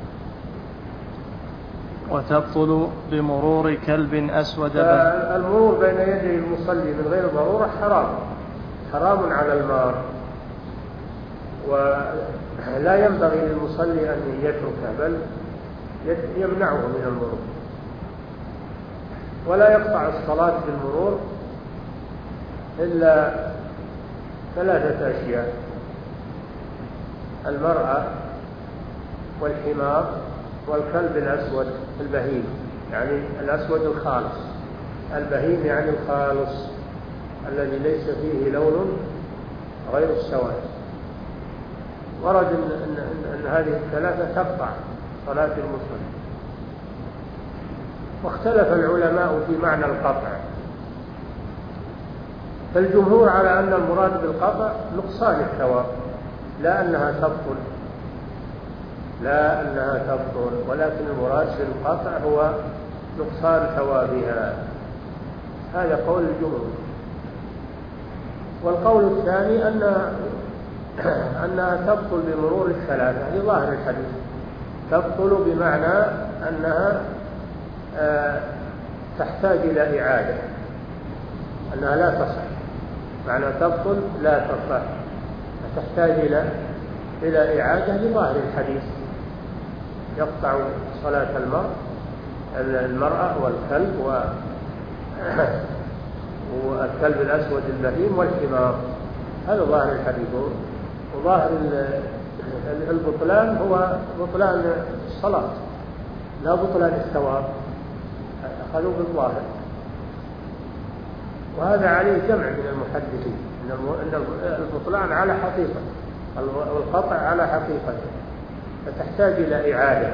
وتبطل بمرور كلب أسود. المرور بين يدي المصلي من غير ضرورة حرام حرام على المار، ولا ينبغي للمصلي أن يتركه بل يمنعه من المرور. ولا يقطع الصلاة بالمرور إلا ثلاثة أشياء: المرأة والحمار والكلب الأسود البهيم، يعني الأسود الخالص، البهيم يعني الخالص الذي ليس فيه لون غير السواد. ورد إن, إن, إن, إن هذه الثلاثة تقطع صلاة المصلي. واختلف العلماء في معنى القطع، فالجمهور على أن المراد بالقطع نقصان الثواب، لا أنها تبطل لا أنها تبطل ولكن المراد بالقطع هو نقصان ثوابها. هذا قول الجمهور. والقول الثاني أن أنها تبطل بمرور الثلاثة لظاهر الحديث. تبطل بمعنى أنها تحتاج إلى إعادة، أنها لا تصح. معنى تبطل لا تصح، تحتاج إلى إلى إعادة لظاهر الحديث. يقطع صلاة المرء المرأة والكلب والكلب الأسود البهيم والحمار، هذا ظاهر الحديث. وظاهر البطلان هو بطلان الصلاة لا بطلان الثواب، أخذوا بالظاهر. وهذا عليه جمع من المحدثين أن البطلان على حقيقة والقطع على حقيقة، فتحتاج إلى إعادة.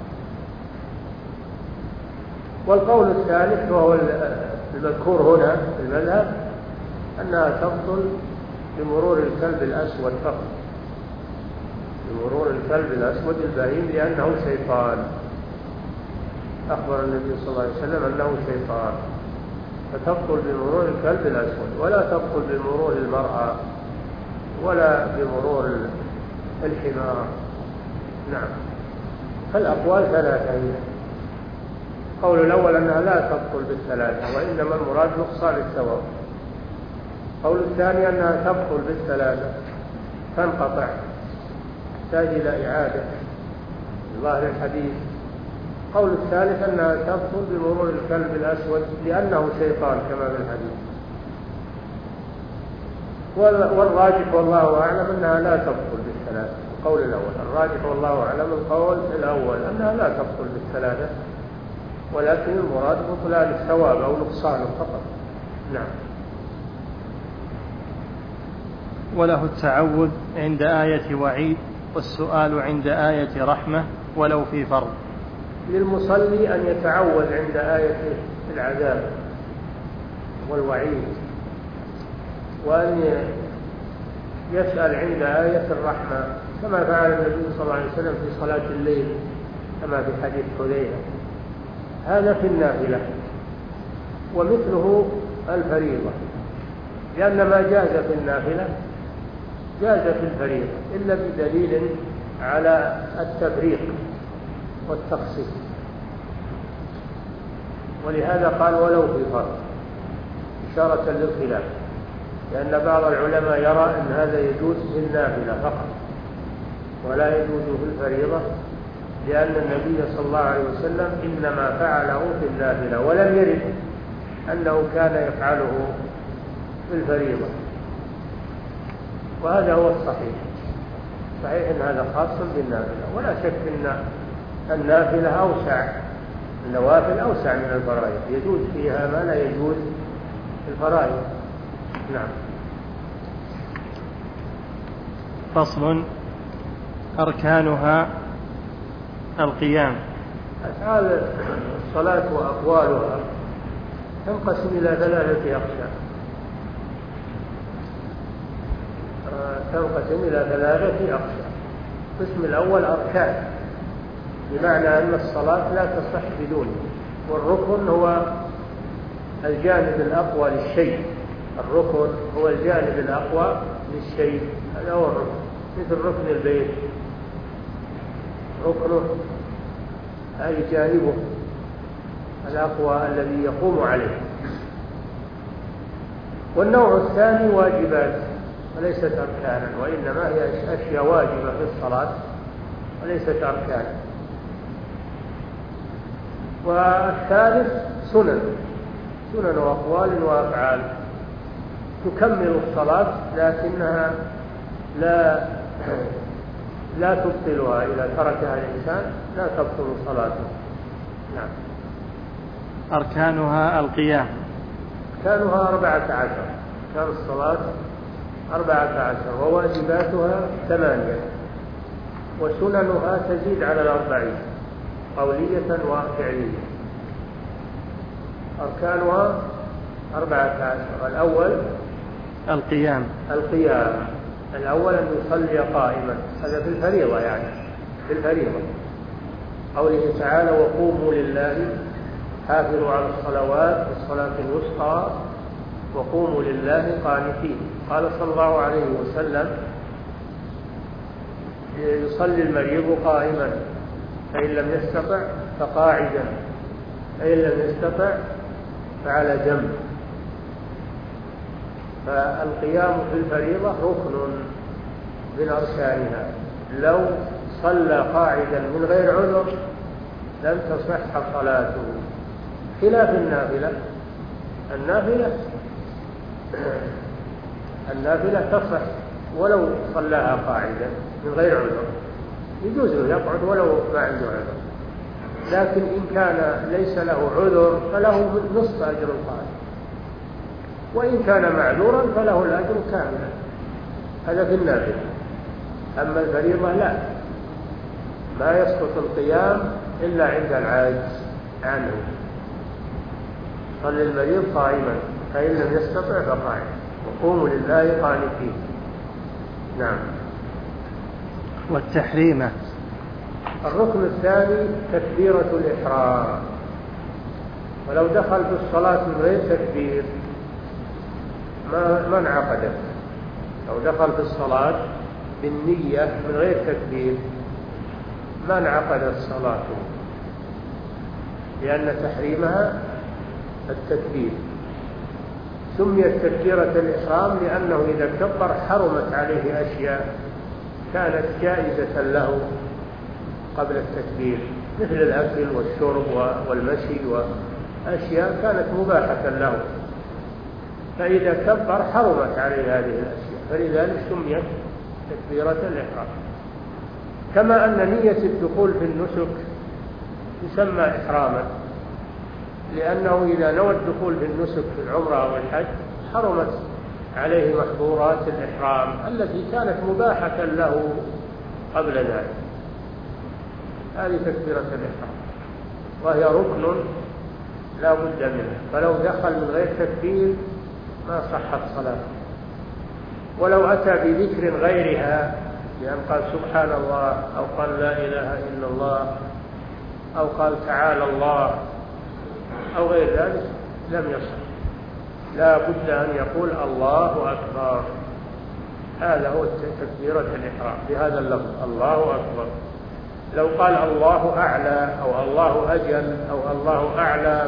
والقول الثالث وهو المذكور هنا في المذهب أنها تبطل بمرور الكلب الأسود فقط، بمرور الكلب الأسود البهيم، لأنه شيطان. أخبر النبي صلى الله عليه وسلم أنه شيطان، فتبطل بمرور الكلب الأسود، ولا تبطل بمرور المرأة ولا بمرور الحمار. نعم. فالأقوال ثلاثة. القول الأول أنها لا تبطل بالثلاثة وإنما المراد نقصان الثواب. القول الثاني أنها تبطل بالثلاثة تنقطع، تحتاج إلى إعادة ظاهر الحديث. القول الثالث أنها تبطل بمرور الكلب الأسود لأنه شيطان كما في الحديث. والراجح والله أعلم أنها لا تبطل بالثلاثة. القول الأول الراجح والله أعلم القول الأول أنها لا تبطل بالثلاثة، ولكن المراد بطلان الثواب أو نقصانه فقط. نعم. وله التعوذ عند آية وعيد والسؤال عند آية رحمة ولو في فرض. للمصلي أن يتعوذ عند آية العذاب والوعيد، وأن يسأل عند آية الرحمة كما فعل النبي صلى الله عليه وسلم في صلاة الليل كما في حديث حذيفة. هذا في النافلة. ومثله الفريضة، لأن ما جاز في النافلة جاز في الفريضة إلا بدليل على التفريق والتخصيص، ولهذا قال ولو في فرض إشارة للخلاف، لأن بعض العلماء يرى أن هذا يجوز في النافلة فقط ولا يجوز في الفريضة، لأن النبي صلى الله عليه وسلم إنما فعله في النافلة ولم يرد أنه كان يفعله في الفريضة. وهذا هو الصحيح، صحيح أن هذا خاص بالنافلة، ولا شك أن النافلة أوسع، النوافل أوسع من الفرائض، يجوز فيها ما لا يجوز في الفرائض. نعم. فصل. أركانها القيام. أفعال الصلاة وأقوالها تنقسم إلى ثلاثة أقسام. تنقسم إلى ثلاثة أقسام. القسم الأول أركان، بمعنى أن الصلاة لا تصح بدونه، والركن هو الجانب الأقوى للشيء. الركن هو الجانب الأقوى للشيء، هذا هو الركن، مثل ركن البيت، ركنه أي جانبه الأقوى الذي يقوم عليه. والنوع الثاني واجبات وليست أركانا، وإنما هي أشياء واجبة في الصلاة وليست أركانا. والثالث سنن، سنن وأقوال وأفعال تكمل الصلاة لكنها لا لا تبطلها، إذا تركها الإنسان لا تبطل صلاته. نعم. أركانها القيام. أركانها أربعة عشر، أركان الصلاة أربعة عشر، وواجباتها ثمانية، وسننها تزيد على الأربعين قولية وفعلية. أركانها أربعة عشر. الأول القيام. القيام الأول أن يصلي قائما، هذا في الفريضة، يعني في الفريضة قوله تعالى وقوموا لله حافظوا على الصلوات والصلاة الوسطى وقوموا لله قانتين. قال صلى الله عليه وسلم يصلي المريض قائما، فإن لم يستطع فقاعدا، فإن لم يستطع فعلى جنب. فالقيام في الفريضة ركن من أركانها، لو صلى قاعدا من غير عذر لم تصح صلاته، خلاف النافلة. النافلة النافلة تصح ولو صلاها قاعدا من غير عذر، يجوز له يقعد ولو ما عنده عذر، لكن إن كان ليس له عذر فله نصف أجر القائم، وإن كان معذورا فله الأجر كاملا. هذا في النافلة. أما الفريضة لا، ما يسقط القيام إلا عند العاجز عنه. صلي المريض قائما، فإن لم يستطع فقاعد، وقوموا لله قانتين. نعم. والتحريمة. الركن الثاني تكبيرة الإحرام، ولو دخل في الصلاة من غير تكبير ما ما انعقدت. لو دخل في الصلاة بالنية من غير تكبير ما انعقدت صلاته، لأن تحريمها التكبير. سميت تكبيرة الإحرام لأنه إذا كبر حرمت عليه أشياء كانت جائزة له قبل التكبير، مثل الأكل والشرب والمشي وأشياء كانت مباحة له، فإذا كبر حرمت عليه هذه الأشياء، فلذلك سميت تكبيرة الإحرام. كما أن نية الدخول في النسك تسمى إحراما، لأنه إذا نوى الدخول في النسك في العمرة أو الحج حرمت عليه محظورات الإحرام التي كانت مباحة له قبل ذلك. هذه تكبيرة الإحرام، وهي ركن لا بد منه، فلو دخل من غير تكبير ما صحت صلاته. ولو أتى بذكر غيرها بأن قال سبحان الله أو قال لا إله إلا الله أو قال تعالى الله أو غير ذلك لم يصح، لا بد أن يقول الله أكبر. هذا هو تكبيرة الإحرام بهذا اللفظ الله أكبر. لو قال الله أعلى أو الله أجل أو الله أعلى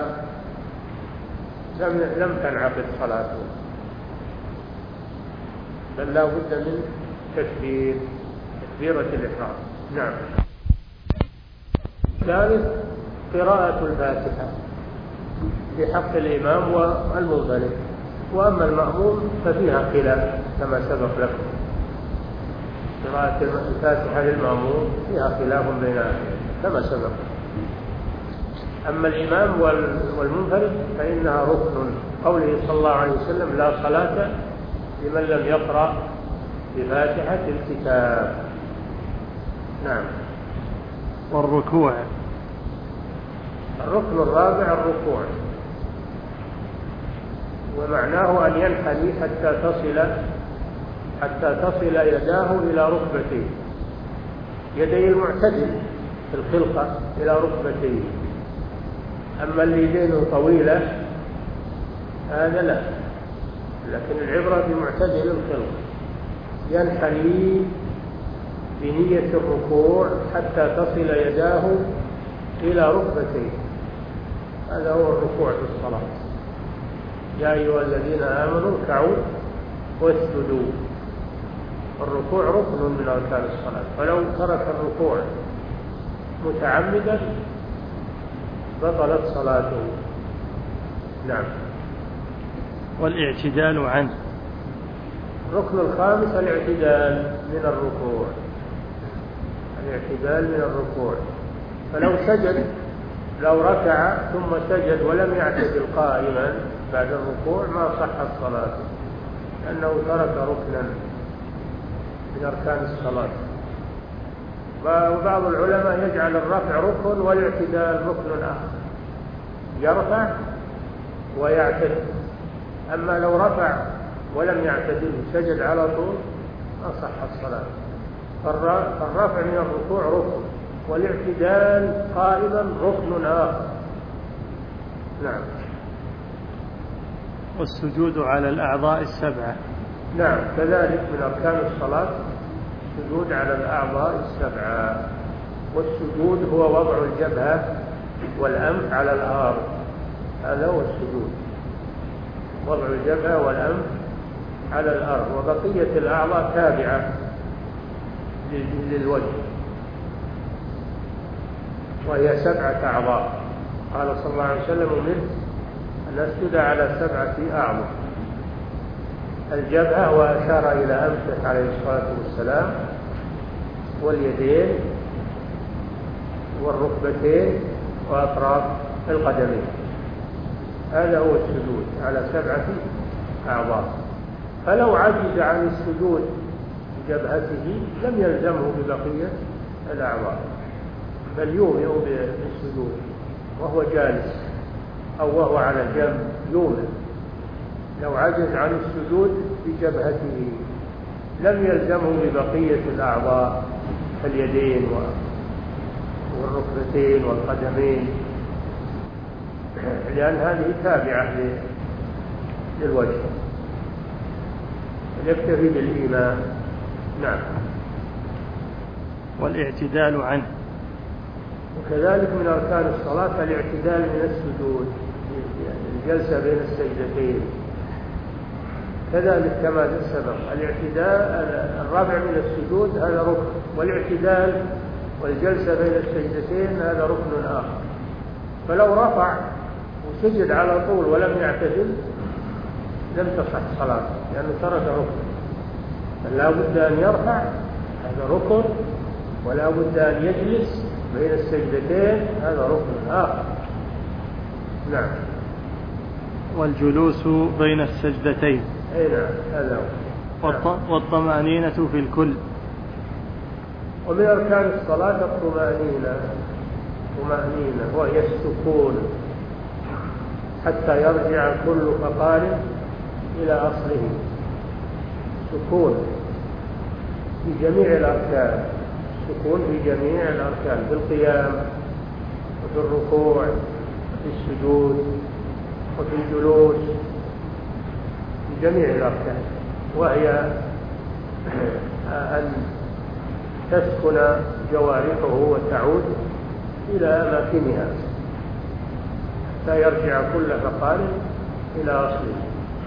لم لم تنعقد صلاته، بل لا بد من تكبير تكبيرة الإحرام. نعم. ثالث قراءة الفاتحة في حق الإمام والمنفرد، وأما المأموم ففيها خلاف كما سبق لكم. قراءة الفاتحة للمأموم فيها خلاف بين كما سبق. أما الإمام والمنفرد فإنها ركن، قوله صلى الله عليه وسلم لا صلاة لمن لم يقرأ بفاتحة الكتاب. نعم. والركوع الركن الرابع الركوع، ومعناه أن ينحني حتى تصل حتى تصل يداه إلى ركبتيه، يدي المعتدل في الخلقة إلى ركبتيه. أما اليدين طويلة هذا لا، لكن العبرة بمعتدل الخلقة. ينحني بنية الركوع حتى تصل يداه إلى ركبتيه، هذا هو الركوع في الصلاة. يا أيها الذين آمنوا اركعوا واسجدوا. الركوع ركن من أركان الصلاة، فلو ترك الركوع متعمدا بطلت صلاته. نعم. والاعتدال عنه الركن الخامس الاعتدال من الركوع، الاعتدال من الركوع. فلو سجد لو ركع ثم سجد ولم يعتدل قائما بعد الركوع ما صحت صلاته، لأنه ترك ركنا من أركان الصلاة. وبعض العلماء يجعل الرفع ركن والاعتدال ركن آخر، يرفع ويعتدل. أما لو رفع ولم يعتدل سجد على طول ما صح الصلاة. فالرفع من الركوع ركن، والاعتدال قائما ركن آخر. نعم. والسجود على الأعضاء السبعة. نعم، كذلك من أركان الصلاة السجود على الأعضاء السبعة. والسجود هو وضع الجبهة والأنف على الأرض، هذا هو السجود، وضع الجبهة والأنف على الأرض، وبقية الأعضاء تابعة للوجه، وهي سبعة أعضاء. قال صلى الله عليه وسلم أمرت أن أسجد على سبعة أعضاء: الجبهة، وأشار إلى أنفه عليه الصلاة والسلام، واليدين والركبتين وأطراف القدمين. هذا هو السجود على سبعة أعضاء. فلو عجز عن السجود بجبهته لم يلزمه ببقية الأعضاء، بل يومئ بالسجود وهو جالس أو وهو على جنب، يومئ. لو عجز عن السجود بجبهته لم يلزمه ببقية الأعضاء اليدين والركبتين والقدمين، لأن هذه تابعة للوجه، يكتفي بالإيمان. نعم. والاعتدال عنه، وكذلك من أركان الصلاة الاعتدال من السجود، الجلسة بين السجدتين، كذلك كما سبق. الاعتدال الرابع من السجود هذا ركن، والاعتدال والجلسة بين السجدتين هذا ركن آخر. فلو رفع وسجد على طول ولم يعتدل لم تصح صلاته، لأنه ترك ركن. فلا بد أن يرفع، هذا ركن، ولا بد أن يجلس بين السجدتين، هذا ركن آخر. نعم. والجلوس بين السجدتين. أي نعم، هذا هو. نعم. والطمأنينة في الكل. ومن أركان الصلاة الطمأنينة، طمأنينة وهي السكون حتى يرجع كل فقار إلى أصله. سكون في جميع الأركان، السكون في جميع الأركان، في القيام وفي الركوع وفي السجود وفي الجلوس، في جميع الأركان، وهي أن تسكن جوارحه وتعود إلى أماكنها حتى يرجع كل فقار إلى أصله.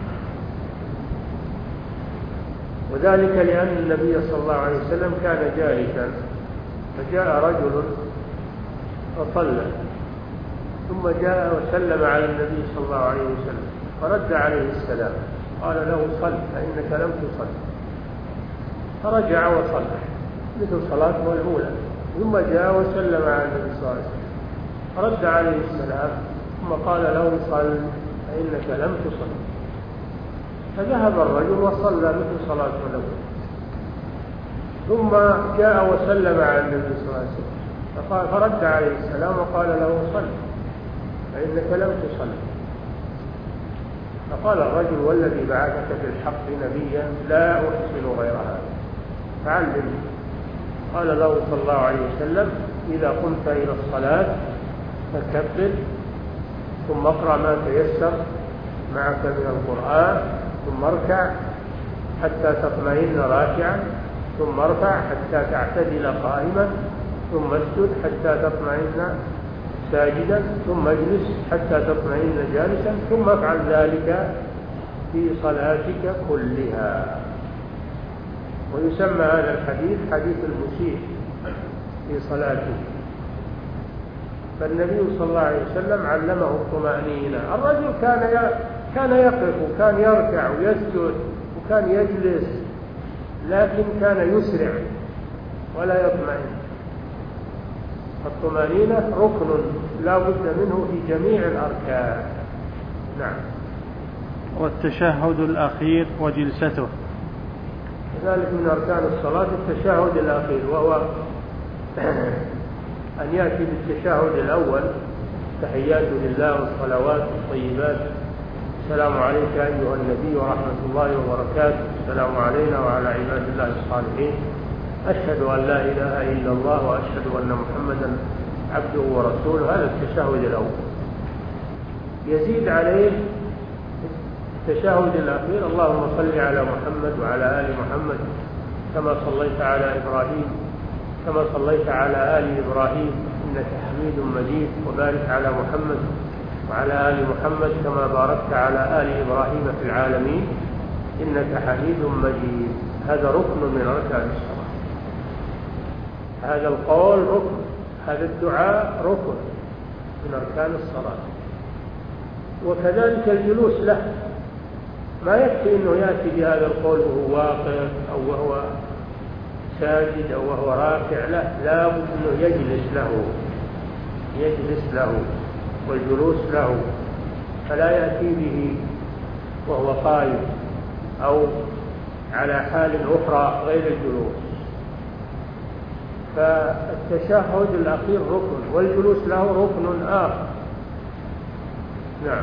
وذلك لأن النبي صلى الله عليه وسلم كان جالسا فجاء رجل فصلى، ثم جاء وسلم على النبي صلى الله عليه وسلم فرد عليه السلام، قال له صل فإنك لم تصل، فرجع وصلى مثل صلاته الأولى، ثم جاء وسلم على النبي صلى الله عليه وسلم فرد عليه السلام ثم قال له صل فإنك لم تصل، فذهب الرجل وصلى مثل صلاته الأولى، ثم جاء وسلم على النبي صلى الله عليه وسلم فرد عليه السلام وقال له صل فإنك لم تصل. فقال الرجل والذي بعثك بالحق نبيا لا أحسن غير هذا فعلمني. قال له صلى الله عليه وسلم إذا قمت إلى الصلاة فكبر، ثم اقرأ ما تيسر معك من القرآن، ثم اركع حتى تطمئن راكعا، ثم ارفع حتى تعتدل قائما، ثم اسجد حتى تطمئن ساجدا، ثم اجلس حتى تطمئن جالسا، ثم افعل ذلك في صلاتك كلها. ويسمى هذا الحديث حديث المسيء في صلاته. فالنبي صلى الله عليه وسلم علمه الطمأنينة. الرجل كان كان يقف وكان يركع ويسجد وكان يجلس، لكن كان يسرع ولا يطمئن. الطمأنينة ركن لا بد منه في جميع الأركان. نعم. والتشهد الأخير وجلسته كذلك من أركان الصلاة التشهد الأخير، وهو أن يأتي بالتشهد الأول تحيات لله والصلوات والطيبات، السلام عليك أيها النبي ورحمة الله وبركاته، السلام علينا وعلى عباد الله الصالحين، أشهد أن لا إله إلا الله وأشهد أن محمدا عبده ورسوله. هذا التشهد الأول. يزيد عليه التشهد الأخير اللهم صل على محمد وعلى آل محمد كما صليت على إبراهيم كما صليت على آل إبراهيم إنك حميد مجيد، وبارك على محمد وعلى آل محمد كما باركت على آل إبراهيم في العالمين إنك حميد مجيد. هذا ركن من أركان الصلاة. هذا القول ركن، هذا الدعاء ركن من أركان الصلاة. وكذلك الجلوس له، ما يكفي أنه يأتي بهذا القول وهو واقف أو وهو ساجد أو وهو راكع، لا لا بد أنه يجلس له يجلس له والجلوس له، فلا يأتي به وهو قائم أو على حال أخرى غير الجلوس. فالتشهد الأخير ركن والجلوس له ركن آخر. نعم.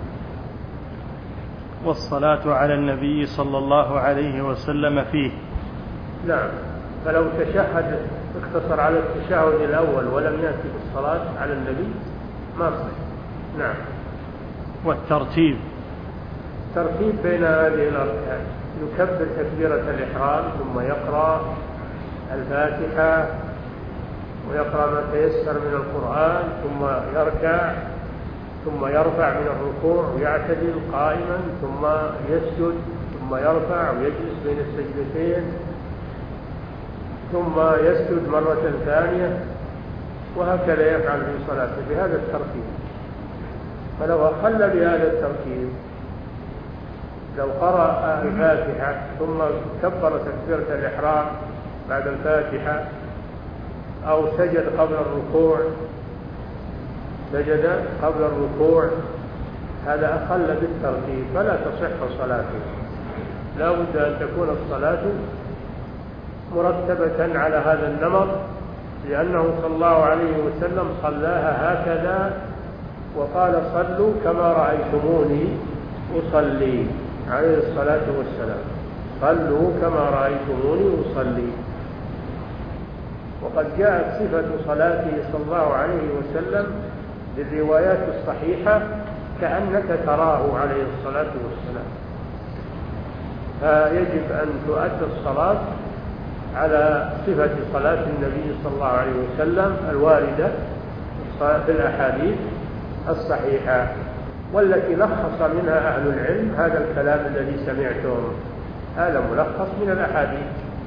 والصلاة على النبي صلى الله عليه وسلم فيه. نعم. فلو تشهد اقتصر على التشهد الأول ولم يأتي بالصلاة على النبي ما صح. نعم. والترتيب ترتيب بين هذه الأركان، يكبر تكبيرة الإحرام ثم يقرأ الفاتحة ويقرأ ما تيسر من القرآن، ثم يركع ثم يرفع من الركوع ويعتدل قائما، ثم يسجد ثم يرفع ويجلس بين السجدتين، ثم يسجد مرة ثانية، وهكذا يفعل في صلاته بهذا الترتيب. فلو أخل بهذا الترتيب، لو قرأ الفاتحة ثم كبر تكبيرة الإحرام بعد الفاتحة، أو سجد قبل الركوع سجد قبل الركوع، هذا أخل بالترتيب فلا تصح صلاته. لا بد أن تكون الصلاة مرتبة على هذا النمط، لأنه صلى الله عليه وسلم صلاها هكذا وقال صلوا كما رأيتموني أصلي عليه الصلاة والسلام. صلوا كما رأيتموني أصلي. وقد جاءت صفة صلاته صلى الله عليه وسلم بالروايات الصحيحة كأنك تراه عليه الصلاة والسلام. فيجب أن تؤدى الصلاة على صفة صلاة النبي صلى الله عليه وسلم الواردة في الأحاديث الصحيحة، والتي لخص منها أهل العلم هذا الكلام الذي سمعتم. هذا ملخص من الأحاديث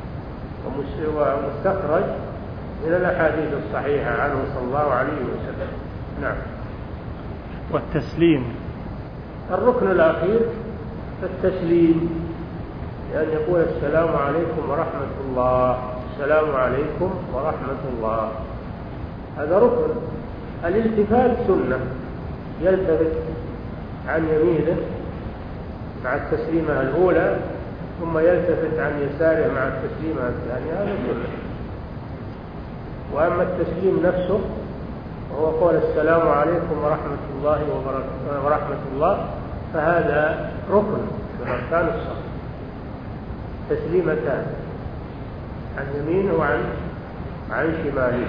ومستخرج من الأحاديث الصحيحة عنه صلى الله عليه وسلم. نعم. والتسليم الركن الأخير التسليم، لأن يعني يقول السلام عليكم ورحمة الله، السلام عليكم ورحمة الله، هذا ركن. الالتفات سنة، يلتفت عن يمينه مع التسليمة الأولى ثم يلتفت عن يساره مع التسليمة الثانية، هذا سنة. وأما التسليم نفسه وهو قول السلام عليكم ورحمة الله وبركاته ورحمة الله، فهذا ركن من أركان الصلاة، تسليمتان عن يمينه وعن عن شماله،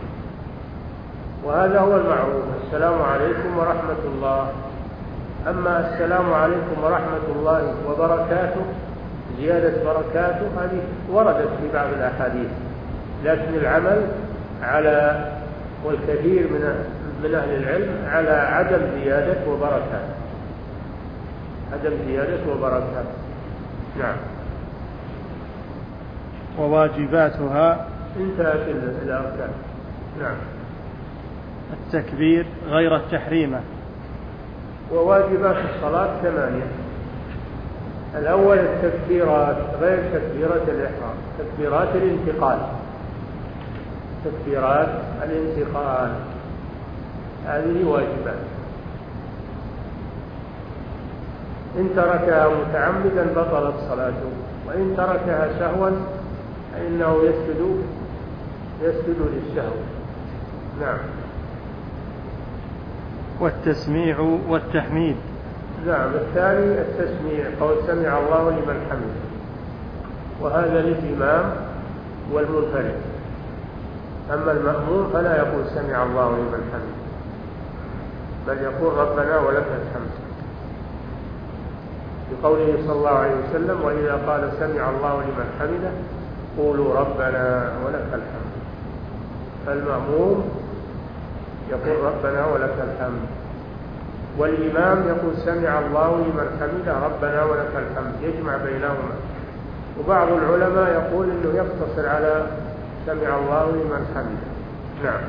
وهذا هو المعروف، السلام عليكم ورحمة الله. أما السلام عليكم ورحمة الله وبركاته زيادة بركاته هذه وردت في بعض الأحاديث، لكن العمل على والكثير من من أهل العلم على عدم زيادة وبركات، عدم زيادة وبركات. نعم. وواجباتها انتهت الأركان. نعم. التكبير غير التحريمة. وواجبات الصلاة ثمانية. الأول التكبيرات غير تكبيرة الإحرام، تكبيرات الانتقال، تكبيرات الانتقال هذه واجبات. إن تركها متعمدا بطلت صلاته، وإن تركها سهوا فإنه يسجد يسجد للسهو. نعم. والتسميع والتحميد. نعم. الثاني التسميع، قول سمع الله لمن حمده، وهذا للإمام والمنفرد. أما المأموم فلا يقول سمع الله لمن حمده، بل يقول ربنا ولك الحمد، بقوله صلى الله عليه وسلم وإذا قال سمع الله لمن حمده قولوا ربنا ولك الحمد. فالمأموم يقول ربنا ولك الحمد، والإمام يقول سمع الله لمن حمده ربنا ولك الحمد، يجمع بينهما. وبعض العلماء يقول إنه يقتصر على سمع الله لمن حمده. نعم.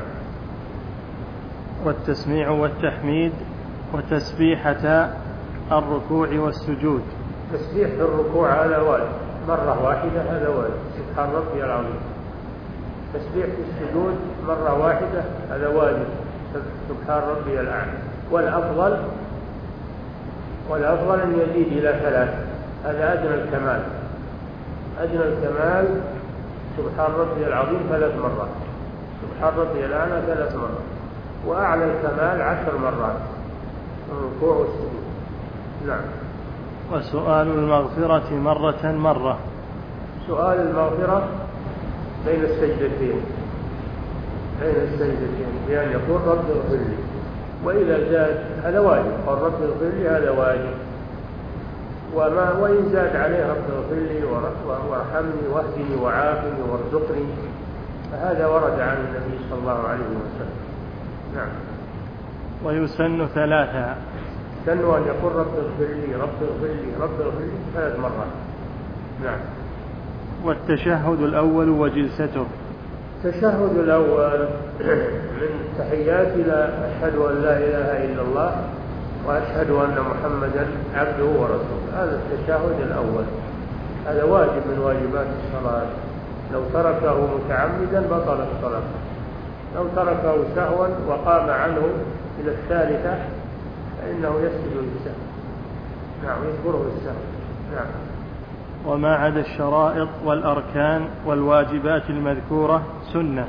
والتسميع والتحميد وتسبيحة الركوع والسجود. تسبيح في الركوع هذا واجب مرة واحدة، هذا واجب، سبحان ربي العظيم. تسبيح في السجود مرة واحدة هذا واجب، سبحان ربي الأعلى. والأفضل والأفضل أن يزيد إلى ثلاث، هذا أدنى الكمال، أدنى الكمال سبحان ربي العظيم ثلاث مرات، سبحان ربي الأعلى ثلاث مرات، وأعلى الكمال عشر مرات الركوع والسجود. نعم. وسؤال المغفرة مرة مرة. سؤال المغفرة بين السجدتين، بين السجدتين بأن يقول رب اغفر لي، وإذا زاد هذا واجب، قال رب اغفر لي هذا واجب، وما وإن زاد عليه رب اغفر لي وارحمني واهدني وعافني وارزقني فهذا ورد عن النبي صلى الله عليه وسلم. نعم. ويسن ثلاثة، سنوا أن يقول رب اغفر لي رب اغفر لي رب اغفر لي ثلاث مرات. نعم. والتشهد الأول وجلسته. التشهد الأول من تحيات إلى أشهد أن لا إله إلا الله وأشهد أن محمدا عبده ورسوله، هذا التشهد الأول، هذا واجب من واجبات الصلاة، لو تركه متعمدا بطل الصلاة، لو تركه سهوا وقام عنه إلى الثالثة فإنه يسجد للسهو. نعم، يجبره السهو. نعم. وما عدا الشرائط والأركان والواجبات المذكورة سنة.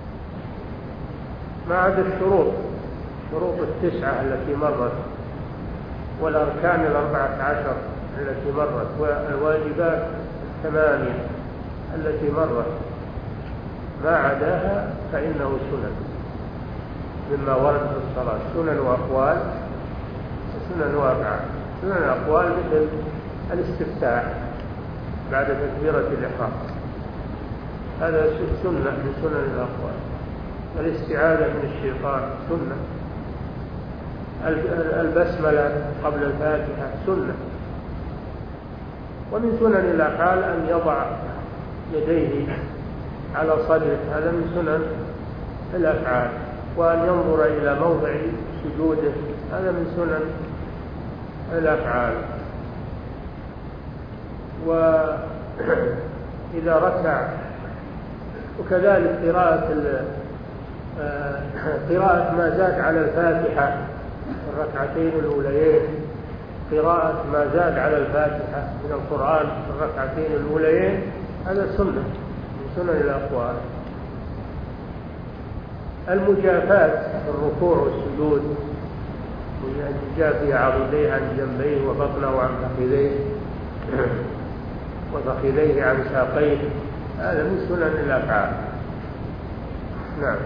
ما عدا الشروط، شروط التسعة التي مرت، والأركان الأربعة عشر التي مرت، والواجبات الثمانية التي مرت، ما عداها فإنه سنن مما ورد في الصلاة، سنن وأقوال وسنن وأفعال. سنن الأقوال مثل الاستفتاح بعد تكبيرة الإحرام، هذا سنة من سنن الأقوال. الاستعاذة من الشيطان سنة. البسملة قبل الفاتحة سنة. ومن سنن الأفعال أن يضع يديه على صدره، هذا من سنن الأفعال. وأن ينظر إلى موضع سجوده، هذا من سنن الأفعال. وإذا ركع، وكذلك قراءة قراءة ما زاد على الفاتحة الركعتين الأوليين، قراءة ما زاد على الفاتحة من القرآن الركعتين الأوليين، هذا سنة من سنن الأقوال. المجافات في الركوع والسجود، أن يجافي عضديه عن جنبيه وبطنه عن فخذيه وفخذيه عن ساقيه، هذا من سنن الأفعال. نعم.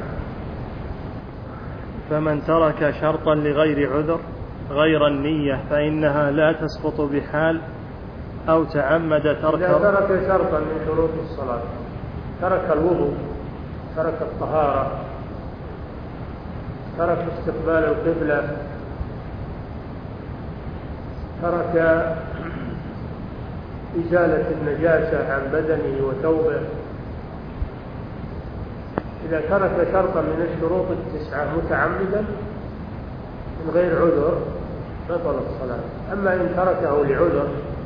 فمن ترك شرطا لغير عذر غير النية فإنها لا تسقط بحال، أو تعمد ترك إذا ترك شرطا من شروط الصلاة، ترك الوضوء، ترك الطهارة، ترك استقبال القبلة، ترك إزالة النجاسة عن بدنه وثوبه، إذا ترك شرطا من الشروط التسعة متعمدا من غير عذر بطل الصلاة. أما إن تركه لعذر،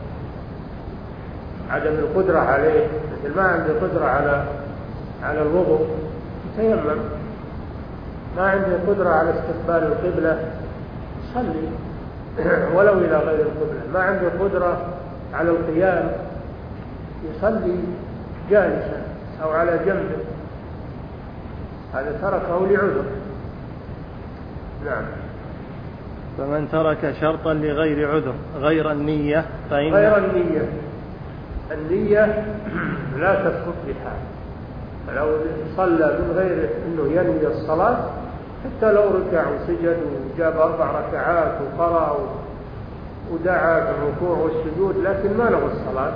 عدم القدرة عليه، مثل ما عنده قدرة على على الوضوء يتيمم، ما عنده قدرة على استقبال القبلة يصلي ولو إلى غير القبلة، ما عنده قدرة على القيام يصلي جالسا أو على جنبه، هذا تركه لعذر. نعم. فمن ترك شرطا لغير عذر غير النية فإن غير النية، النية لا تسقط بحال. فلو صلى من غير أنه ينوي الصلاة، حتى لو ركع وسجد وجاب أربع ركعات وقرأ ودعا بالركوع والسجود لكن ما نوى الصلاة،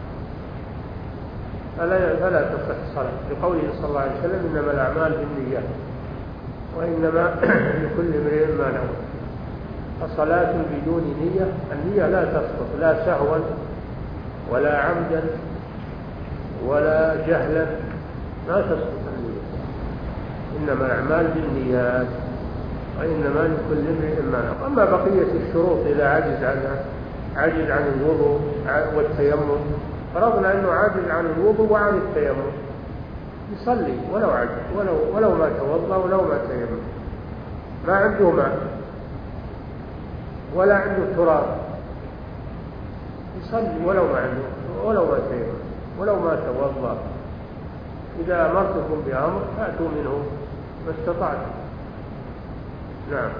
فلا, فلا تصح الصلاة، لقوله صلى الله عليه وسلم إنما الأعمال بالنيات وإنما لكل امرئ ما نوى. فصلاة بدون نية، النية لا تسقط، لا سهوا ولا عمدا ولا جهلا، ما تسقط النية. إنما الأعمال بالنيات وإنما لكل امرئ ما نوى. أما بقية الشروط إذا عجز عنها، عجز عن الوضوء والتيمم، فرضنا أنه عاجز عن الوضوء وعن التيمم، يصلي ولو عجز، ولو, ولو ما توضأ ولو ما تيمم، ما عنده ماء ولا عنده تراب، يصلي ولو ما عنده، ولو ما تيمم، ولو ما توضأ. إذا أمرتكم بأمر فأتوا منه ما استطعتم. نعم.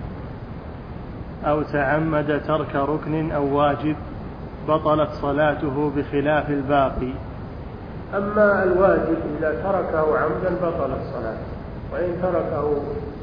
أو تعمد ترك ركن أو واجب بطلت صلاته بخلاف الباقي. أما الواجب إذا تركه عمدا بطلت صلاته، وإن تركه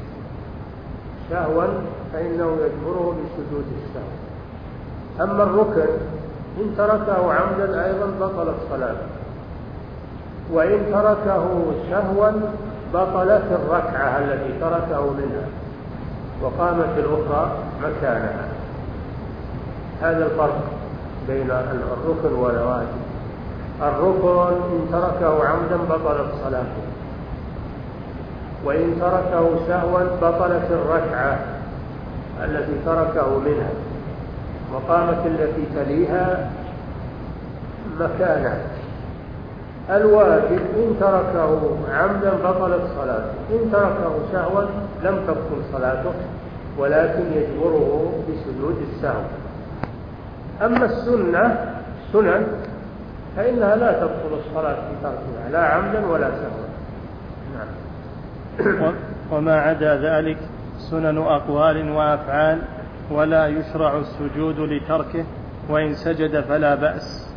سهوا فإنه يجبره بسجود السهو. أما الركن إن تركه عمدا أيضا بطلت صلاته، وإن تركه سهوا بطلت الركعة التي تركه منها وقامت الأخرى مكانها. هذا الفرق بين الركن والواجب. الركن إن تركه عمدا بطلت صلاته، وإن تركه سهوا بطلت الركعة التي تركه منها وقامت التي تليها مكانها. الواجب إن تركه عمدا بطلت صلاته، إن تركه سهوا لم تبطل صلاته ولكن يجبره بسجود السهو. أما السنة سنن فإنها لا تبطل الصلاة في تركها لا عمدا ولا سهوا. نعم. وما عدا ذلك سنن أقوال وأفعال، ولا يشرع السجود لتركه وإن سجد فلا بأس.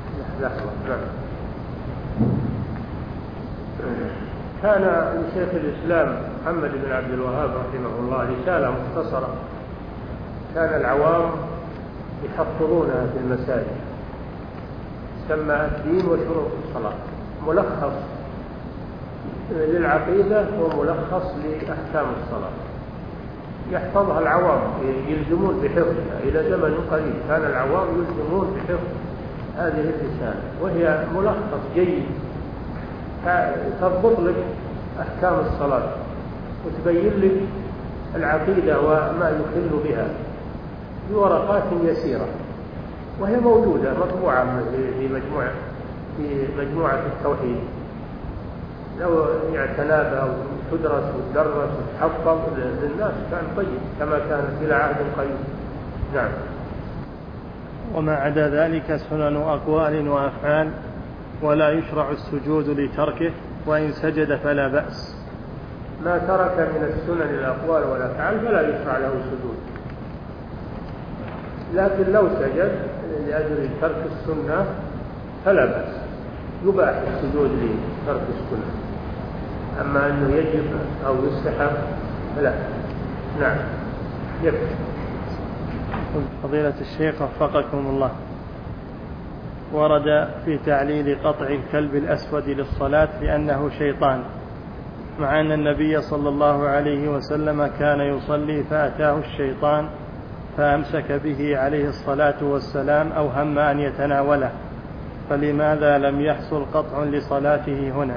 كان لشيخ الإسلام محمد بن عبد الوهاب رحمه الله رسالة مختصرة كان العوام يحفظونها في المساجد، سمى الدين وشروط الصلاة، ملخص للعقيدة وملخص لأحكام الصلاة، يحفظها العوام يلزمون بحفظها إلى زمن قريب، كان العوام يلزمون بحفظ هذه الرسالة، وهي ملخص جيد تضبط لك أحكام الصلاة وتبين لك العقيدة وما يخل بها بورقات يسيرة، وهي موجودة مطبوعة في مجموعة في مجموعة التوحيد، لو اعتنى بها وتدرس وتدرس وتحفظ للناس كان طيب كما كانت إلى عهد قريب. نعم. وما عدا ذلك سنن أقوال وأفعال، ولا يشرع السجود لتركه، وإن سجد فلا بأس. ما ترك من السنن الأقوال والأفعال فلا يشرع له السجود، لكن لو سجد لأجل ترك السنة فلا بأس، يباح السجود لترك السنة، أما أنه يجب أو يستحب فلا. نعم. يكفي. فضيلة الشيخ وفقكم الله، ورد في تعليل قطع الكلب الأسود للصلاة بأنه شيطان، مع أن النبي صلى الله عليه وسلم كان يصلي فأتاه الشيطان فأمسك به عليه الصلاة والسلام أو هم أن يتناوله، فلماذا لم يحصل قطع لصلاته هنا؟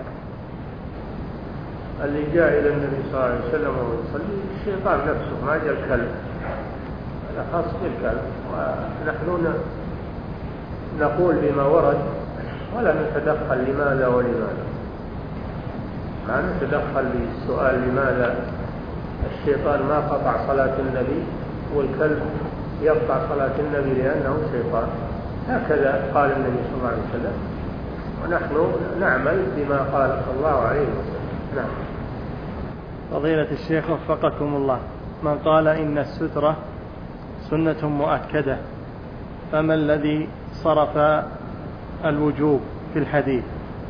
اللي جاء إلى النبي صلى الله عليه وسلم وهو يصلي الشيطان نفسه، ما جاء الكلب، هذا خاص بالكلب، ونحن نقول بما ورد ولا نتدخل لماذا ولماذا، ما نتدخل للسؤال لماذا الشيطان ما قطع صلاة النبي والكلب يقطع صلاة النبي لأنه شيطان، هكذا قال النبي صلى الله عليه وسلم، ونحن نعمل بما قال صلى الله عليه وسلم. نعم. فضيلة الشيخ وفقكم الله، من قال إن السترة سنة مؤكدة، فما الذي صرف الوجوب في الحديث؟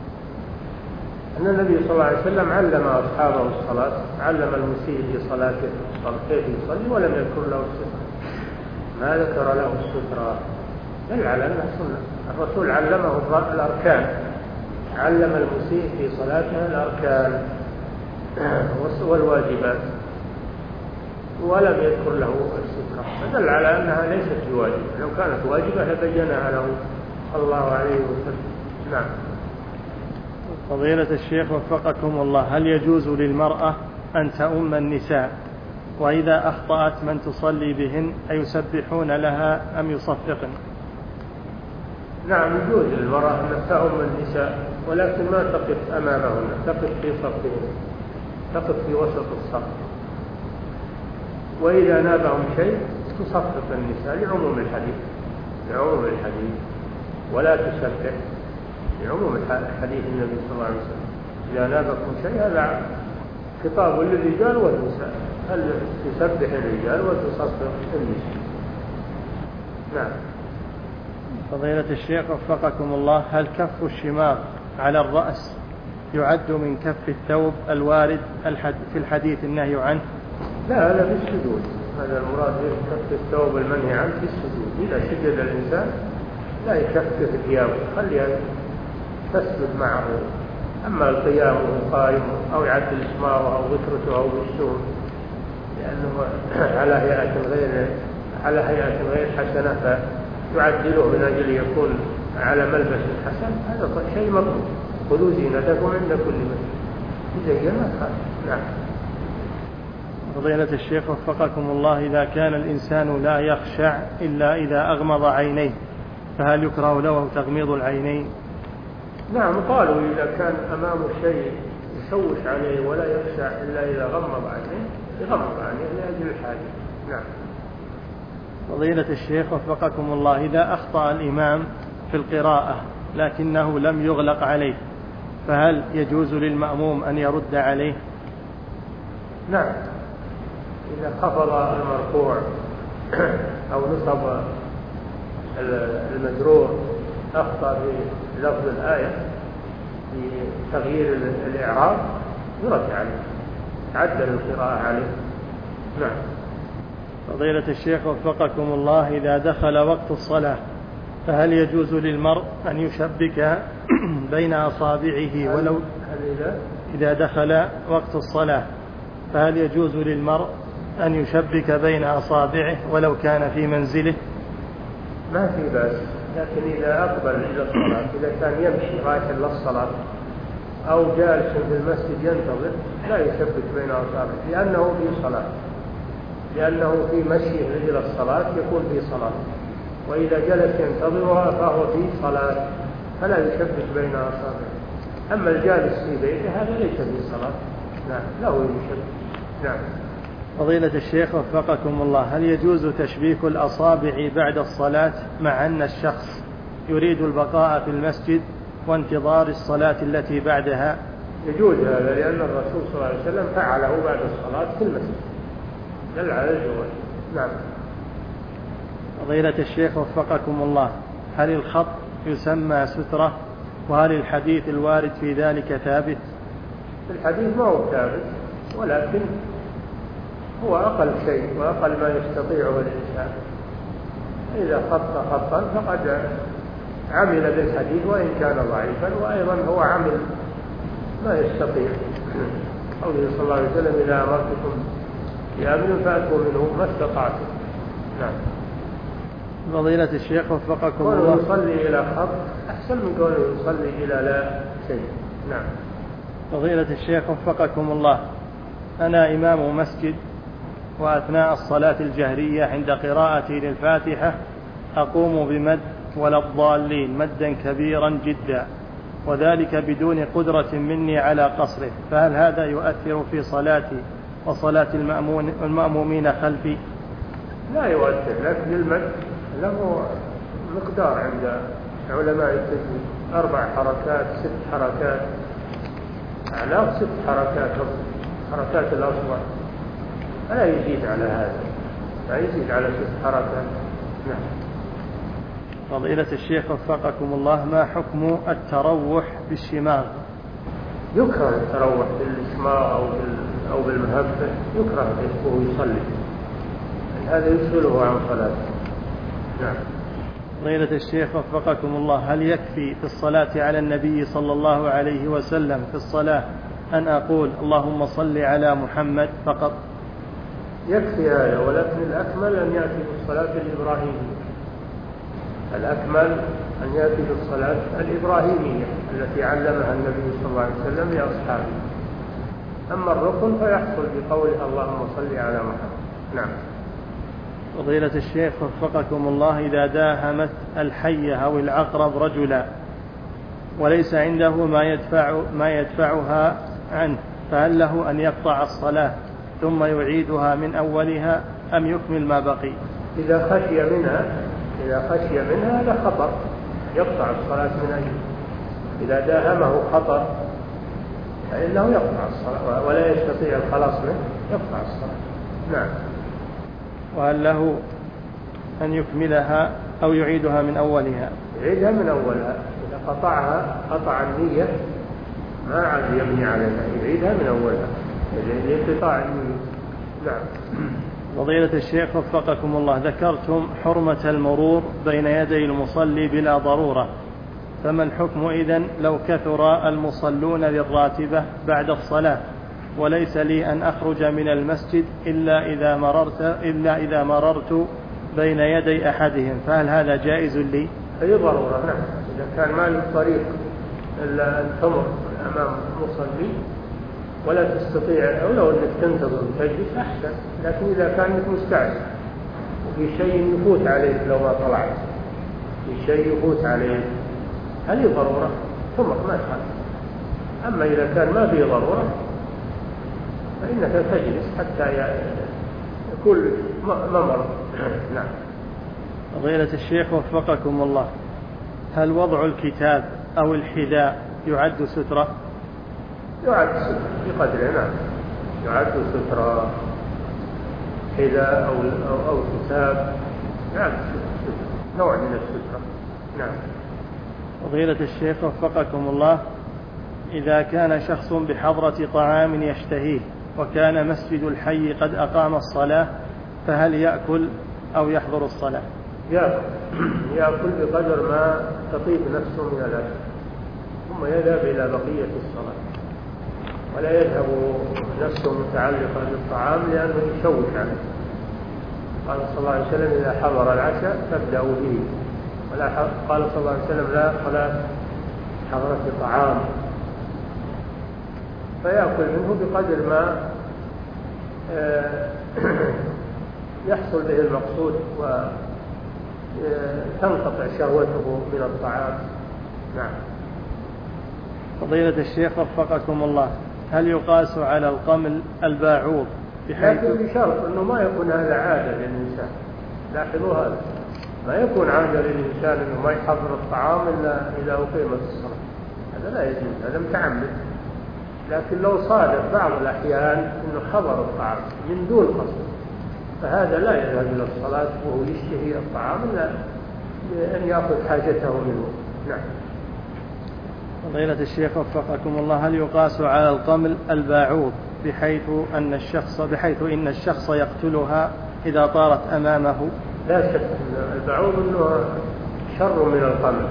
أن النبي صلى الله عليه وسلم علم أصحابه الصلاة، علم المسيء في صلاته كيف يصلي ولم يذكر له السترة، ما ذكر له السترة، بل على أنها سنة. الرسول علمه الأركان، علم المسيء في صلاته الأركان والواجبات ولم يذكر له السترة، فدل على أنها ليست بواجبة، لو كانت واجبة لبينها له صلى الله عليه وسلم. نعم. فضيلة الشيخ وفقكم الله، هل يجوز للمرأة أن تؤم النساء، وإذا أخطأت من تصلي بهن أيسبحون لها أم يصفقن؟ نعم، يجوز للمرأة أن تؤم النساء، ولكن ما تقف أمامهن، تقف في صفهن، تقف في وسط الصف، وإذا نابهم شيء تصفق النساء لعموم الحديث، لعموم الحديث ولا تسبح، لعموم حديث النبي صلى الله عليه وسلم، إذا نابكم شيء هذا خطاب للرجال والنساء، هل تسبح الرجال وتصفق النساء. نعم. فضيلة الشيخ وفقكم الله، هل كف الشماغ على الرأس يعد من كف الثوب الوارد في الحديث النهي عنه؟ لا، هذا في السجود، هذا المراد بكف الثوب المنهي عنه في السجود، إذا سجد الإنسان لا يكفف ثيابه، خليها تسجد معه، أما القيام وهو قائم أو يعدل إسماره أو وترته أو بالسور لأنه على هيئة غير على هيئة غير حسنة فيعدله من أجل يكون على ملبس حسن، هذا شيء مطلوب. خذوا زينتكم عند كل مسجد، زين ما تخاف. نعم. فضيلة الشيخ وفقكم الله، إذا كان الإنسان لا يخشع إلا إذا أغمض عينيه، فهل يكره له تغميض العينين؟ نعم، قالوا إذا كان أمامه شيء يشوش عليه ولا يخشع إلا إذا غمض عينيه يغمض عينيه لأجل الحاجة. نعم. فضيلة الشيخ وفقكم الله، إذا أخطأ الإمام في القراءة لكنه لم يغلق عليه، فهل يجوز للمأموم أن يرد عليه؟ نعم، إذا خفض المرفوع أو نصب المجرور أخطأ في لفظ الآية في تغيير الإعراب يرد عليه، تعدل القراءة عليه. نعم. فضيلة الشيخ وفقكم الله، إذا دخل وقت الصلاة فهل يجوز للمرء أن يشبك بين أصابعه ولو إذا دخل وقت الصلاة فهل يجوز للمرء أن يشبك بين أصابعه ولو كان في منزله؟ ما في بأس، لكن إذا أقبل إلى الصلاة، إذا كان يمشي رايح للصلاة أو جالس في المسجد ينتظر لا يشبك بين أصابعه، لأنه في صلاة، لأنه في مشيه إلى الصلاة يكون في صلاة، وإذا جلس ينتظرها فهو في صلاة فلا يشبك بين أصابعه. أما الجالس في بيته هذا ليس في صلاة، نعم له يشبك. نعم. فضيلة الشيخ وفقكم الله، هل يجوز تشبيك الأصابع بعد الصلاة مع أن الشخص يريد البقاء في المسجد وانتظار الصلاة التي بعدها؟ يجوز هذا، لأن الرسول صلى الله عليه وسلم فعله بعد الصلاة في المسجد، دل على الجواز. نعم. فضيلة الشيخ وفقكم الله، هل الخط يسمى سترة؟ وهل الحديث الوارد في ذلك ثابت؟ الحديث ما هو ثابت، ولكن هو أقل شيء وأقل ما يستطيعه الإنسان. إذا خط خطا فقد عمل بالحديث وإن كان ضعيفا، وأيضا هو عمل ما يستطيع. قوله صلى الله عليه وسلم: إذا أمرتكم بأمر فأتوا منه ما استطعتم. نعم. فضيلة الشيخ وفقكم الله، الله، يصلي إلى خط أحسن من كونه يصلي إلى لا شيء. نعم. فضيلة الشيخ وفقكم الله، أنا إمام مسجد، وأثناء الصلاة الجهرية عند قراءتي للفاتحة أقوم بمد ولا الضالين مدا كبيرا جدا، وذلك بدون قدرة مني على قصره، فهل هذا يؤثر في صلاتي وصلاة المأمومين خلفي؟ لا يؤثر، لكن المد له مقدار عند علماء التجويد، أربع حركات، ست حركات، أعلى ست حركات، حركات الأصوات، فلا يزيد على هذا، لا يزيد على ست حركات. نعم. فضيلة الشيخ وفقكم الله، ما حكم التروح بالشماغ؟ يكره التروح بالشماغ أو أو بالمهبة، يكره وهو يصلي، هذا يشغله عن صلاته. نعم. فضيلة الشيخ وفقكم الله، هل يكفي في الصلاة على النبي صلى الله عليه وسلم في الصلاة أن أقول اللهم صل على محمد فقط؟ يكفي هذا، ولكن الأكمل أن يأتي بالصلاة الإبراهيمية، الأكمل أن يأتي بالصلاة الإبراهيمية التي علمها النبي صلى الله عليه وسلم لأصحابه. أما الركن فيحصل بقوله اللهم صل على محمد. نعم. فضيلة الشيخ وفقكم الله، إذا داهمت الحية أو العقرب رجلا وليس عنده ما يدفع ما يدفعها عنه، فهل له أن يقطع الصلاة ثم يعيدها من أولها أم يكمل ما بقي؟ إذا خشي منها إذا خشي منها هذا خطر، يقطع الصلاة من أجله. إذا داهمه خطر فإنه يقطع الصلاة ولا يستطيع الخلاص منه، يقطع الصلاة. نعم. وهل له أن يكملها أو يعيدها من أولها؟ يعيدها من أولها، إذا قطعها قطع النية ما عاد يبني عليها، يعيدها من أولها لانقطاع النية. نعم. فضيلة الشيخ وفقكم الله، ذكرتم حرمة المرور بين يدي المصلي بلا ضرورة، فما الحكم إذن لو كثر المصلون للراتبة بعد الصلاة وليس لي أن أخرج من المسجد إلا إذا مررت إلا إذا مررت بين يدي أحدهم، فهل هذا جائز لي؟ أي ضرورة. نعم. إذا كان ما لك طريق إلا أن تمر أمام مصلي ولا تستطيع، أو لو أنك تنتظر وتجلس أحسن، لكن إذا كان لك مستعجل وفي شيء يفوت عليك لو ما طلعت، في شيء يفوت عليك، هذه ضرورة تمر ما تخالف. أما إذا كان ما في ضرورة فإنك تجلس حتى يكون ممر. نعم. فضيلة الشيخ وفقكم الله، هل وضع الكتاب أو الحذاء يعد سترة؟ يعد سترة بقدره. نعم. يعد سترة، حذاء أو أو, أو كتاب يعد سترة. نوع من السترة. نعم. فضيلة الشيخ وفقكم الله، إذا كان شخص بحضرة طعام يشتهيه وكان مسجد الحي قد أقام الصلاة، فهل يأكل أو يحضر الصلاة؟ يأكل يأكل بقدر ما تطيب نفسه من الأكل، ثم يذهب إلى بقية الصلاة، ولا يذهب نفسه متعلقة بالطعام لأنه يشوش عليه. قال صلى الله عليه وسلم: إذا حضر العشاء فابدأوا به. ولا قال صلى الله عليه وسلم: لا صلاة حضرة طعام. فيأكل منه بقدر ما يحصل به المقصود وتنقطع شهوته من الطعام. نعم. فضيلة الشيخ وفقكم الله، هل يقاس على القمل الباعوض بحيث لكن بشرط أنه ما يكون هذا عادة للإنسان. لاحظوا هذا، ما يكون عادة للإنسان أنه ما يحضر الطعام إلا إذا أقيمت الصلاة، هذا لا يجوز، هذا متعمد. لكن لو صادف بعض الأحيان أنه حضر الطعام من دون قصد، فهذا لا يذهب إلى الصلاة وهو يشتهي الطعام إلا أن يأخذ حاجته منه. نعم. فضيلة الشيخ وفقكم الله، هل يقاس على القمل الباعوض بحيث أن الشخص بحيث إن الشخص يقتلها إذا طارت أمامه؟ لا شك أن البعوض أنه شر من القمل،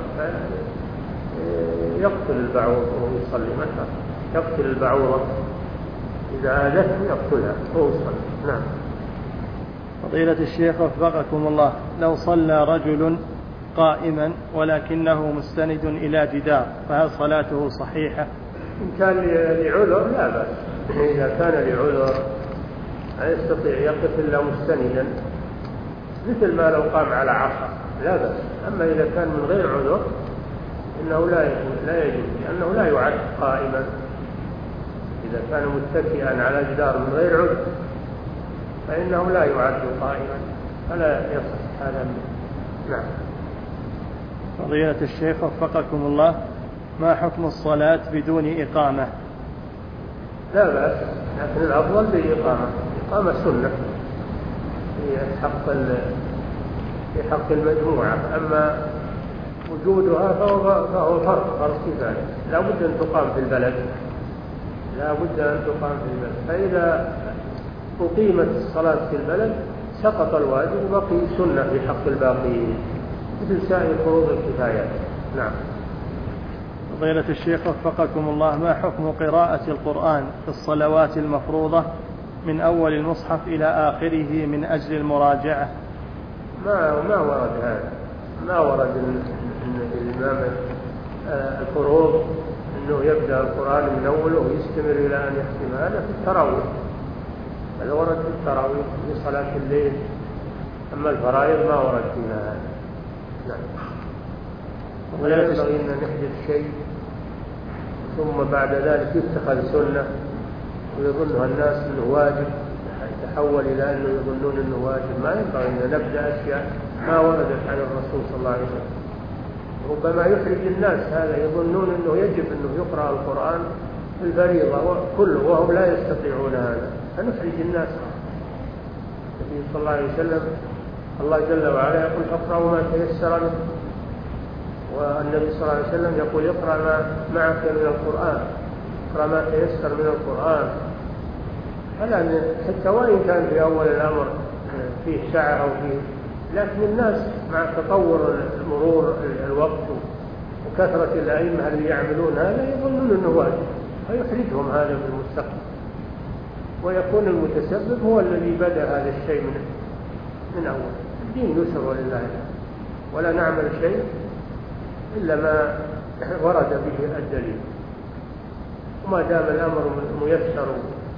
يقتل البعوض وهو يصلي مثلا، يقتل البعوضة إذا آذته يقتلها وهو يصلي. نعم. فضيلة الشيخ وفقكم الله، لو صلى رجل قائما ولكنه مستند إلى جدار، فهل صلاته صحيحة؟ إن كان لعذر لا بأس. إذا كان لعذر لا يستطيع يقف إلا مستندا، مثل ما لو قام على عصا، لا بأس. أما إذا كان من غير عذر إنه لا يجوز لا يجوز لأنه لا يعد قائما. إذا كان متكئا على جدار من غير عذر فإنه لا يعد قائما، فلا يصح هذا منه. نعم. فضيلة الشيخ وفقكم الله، ما حكم الصلاة بدون إقامة؟ لا بأس، لكن الأفضل بالإقامة. إقامة سنة في حق في حق المجموعة، أما وجودها فهو فهو فرض فرض كفاية، لا بد أن تقام في البلد، لا بد أن تقام في البلد. فإذا أقيمت الصلاة في البلد سقط الواجب وبقي سنة في حق الباقين مثل سائر فروض الكفايات. نعم. فضيلة الشيخ وفقكم الله، ما حكم قراءة القرآن في الصلوات المفروضة من أول المصحف إلى آخره من أجل المراجعة؟ ما ما ورد هذا، ما ورد أن الإمام الفروض أنه يبدأ القرآن من أوله ويستمر إلى أن يختم. هذا في التراويح، هذا ورد في التراويح في صلاة الليل، أما الفرائض ما ورد فيها هذا. نعم. ولا ينبغي أن نحدث شيء ثم بعد ذلك يتخذ سنة ويظنها الناس أنه واجب، يتحول إلى أنه يظنون أنه واجب. ما ينبغي أن نبدأ أشياء ما وردت عن الرسول صلى الله عليه وسلم. ربما يحرج الناس هذا، يظنون أنه يجب أنه يقرأ القرآن في الفريضة كله وهم لا يستطيعون هذا، فنحرج الناس. النبي صلى الله عليه وسلم الله جل وعلا يقول: اقرأوا ما تيسر منه، والنبي صلى الله عليه وسلم يقول: اقرأ ما معك من القرآن، اقرأ ما تيسر من القرآن. فلا حتى وإن كان في أول الأمر فيه سعة أو فيه، لكن الناس مع تطور مرور الوقت وكثرة الأئمة اللي يعملون هذا يظنون أنه واجب، فيحرجهم هذا في المستقبل، ويكون المتسبب هو الذي بدأ هذا الشيء من من أول. الدين يسر ولله الحمد، ولا نعمل شيء إلا ما ورد به الدليل، وما دام الأمر ميسر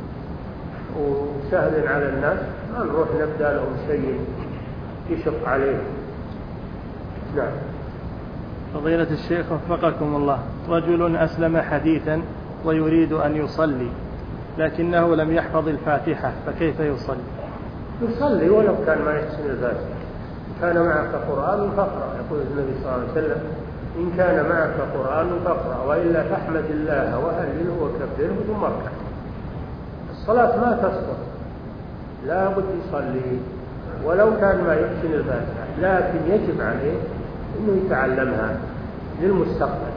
وسهل على الناس ما نروح نبدأ لهم شيء يشق عليهم. نعم. فضيلة الشيخ وفقكم الله، رجل أسلم حديثا ويريد أن يصلي لكنه لم يحفظ الفاتحة، فكيف يصلي؟ يصلي ولو كان ما يحسن الفاتحة. كان معك قرآن فاقرأ، يقول النبي صلى الله عليه وسلم: إن كان معك قرآن فاقرأ، وإلا فاحمد الله وهلله وكبره ثم اركع. الصلاة ما تسقط، لا بد يصلي ولو كان ما يحسن الفاتحة. لكن يجب عليه أنه يتعلمها للمستقبل.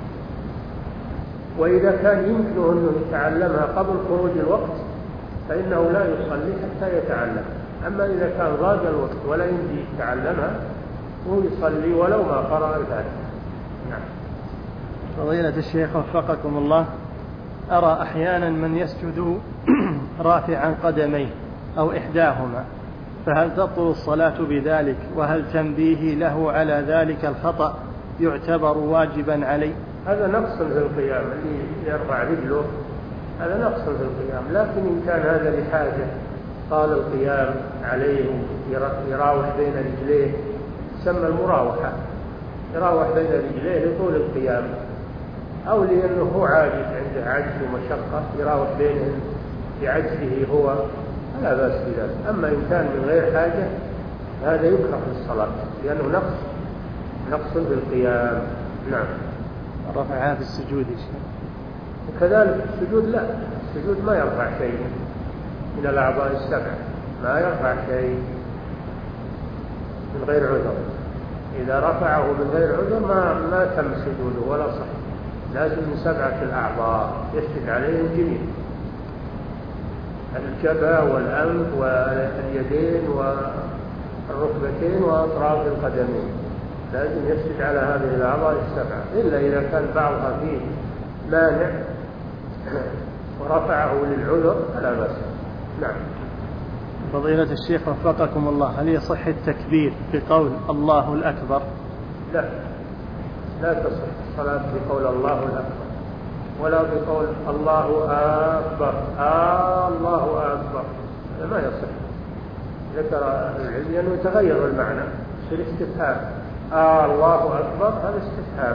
وإذا كان يمكنه أنه يتعلمها قبل خروج الوقت فإنه لا يصلي حتى يتعلم. أما إذا كان ضاق الوقت ولا يمكن يتعلمها هو يصلي ولو ما قرأ الفاتحة. نعم. فضيلة الشيخ وفقكم الله، أرى أحيانا من يسجد رافعا قدميه أو إحداهما، فهل تبطل الصلاة بذلك؟ وهل تنبيه له على ذلك الخطأ يعتبر واجبا عليه؟ هذا نقص في القيام، اللي يرفع رجله هذا نقص في القيام. لكن إن كان هذا لحاجة طال القيام عليه يراوح بين رجليه، تسمى المراوحة، يراوح بين رجليه لطول القيام، أو لأنه هو عاجز عنده عجز ومشقة يراوح بينهم بعجزه هو، فلا بأس بذلك. أما إن كان من غير حاجة هذا يكره في الصلاة لأنه نقص نقص في القيام. نعم. رفعها في السجود. وكذلك السجود لا، السجود ما يرفع شيء من الأعضاء السبع، ما يرفع شيء من غير عذر. إذا رفعه من غير عذر ما ما تم سجوده ولا صح، لازم من سبعة الأعضاء يسجد عليهم جميع، الجبهة والأنف واليدين والركبتين وأطراف القدمين، لازم يسجد على هذه الأعضاء السبعة، إلا إذا كان بعضها فيه مانع ورفعه للعذر فلا بأس. نعم. فضيلة الشيخ وفقكم الله، هل يصح التكبير بقول الله الأكبر؟ لا، لا تصح الصلاة بقول الله الأكبر، ولا بقول الله أكبر آه الله أكبر، هذا ما يصح. ذكر أهل العلم أنه يتغير المعنى، يصير استفهام. آه الله أكبر هذا استفهام،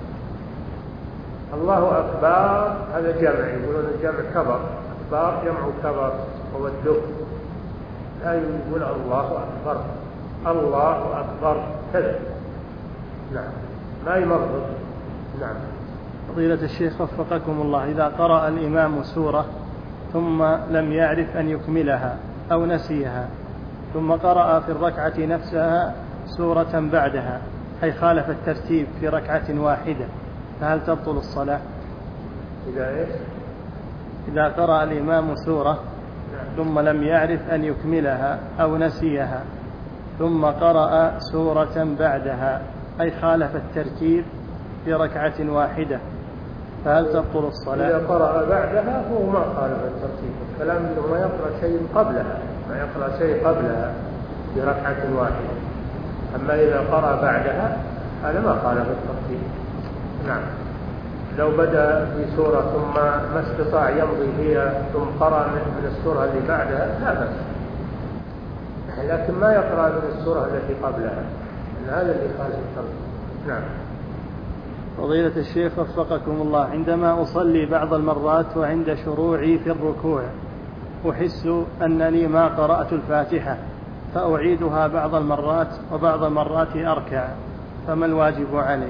الله أكبر هذا جمع، يقولون الجمع كبر، أكبر جمع كبر هو الدب، لا يقول الله أكبر الله أكبر كذا. نعم، ما يمرض. نعم. فضيلة الشيخ وفقكم الله، إذا قرأ الإمام سورة ثم لم يعرف أن يكملها أو نسيها، ثم قرأ في الركعة نفسها سورة بعدها، أي خالف الترتيب في ركعة واحدة، فهل تبطل الصلاة؟ إذا إيش؟ إذا قرأ الإمام سورة ثم لم يعرف أن يكملها أو نسيها، ثم قرأ سورة بعدها، أي خالف الترتيب في ركعة واحدة، فهل تبطل الصلاة؟ إذا قرأ بعدها فهو ما خالف الترتيب، الكلام إنه ما يقرأ شيء قبلها، ما يقرأ شيء قبلها في ركعة واحدة. أما إذا قرأ بعدها هذا ما خالف الترتيب. نعم. لو بدأ في سورة ثم ما استطاع يمضي فيها ثم قرأ من السورة اللي بعدها لا بأس، لكن ما يقرأ من السورة التي قبلها، إن هذا اللي خالف الترتيب. نعم. فضيلة الشيخ وفقكم الله، عندما أصلي بعض المرات وعند شروعي في الركوع أحس أنني ما قرأت الفاتحة، فأعيدها بعض المرات وبعض المرات أركع، فما الواجب علي؟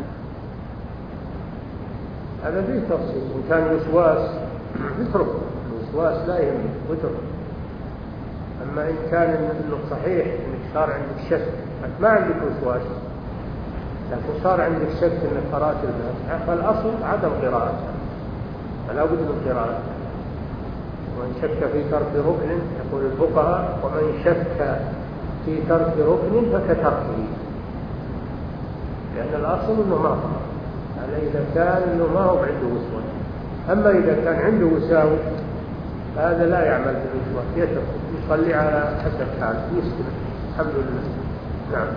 هذا فيه تفصيل. إن كان وسواس اترك، الوسواس لا يهم اترك. أما إن كان إنه صحيح إنك صار عندك شك، ما عندك وسواس لكن صار عندك شك إنك قرأت الفاتحة، فالأصل عدم قراءتها، فلا بد من قراءتها. ومن شك في ترك ركن يقول الفقهاء ومن شك في ترك ركن فكتركه، لأن الأصل إنه ما قرأ، هذا إذا كان إنه ما هو عنده وسواس. أما إذا كان عنده وساوس هذا لا يعمل بالوسواس، يترك يصلي على حسب حاله يسلم. الحمد لله. نعم.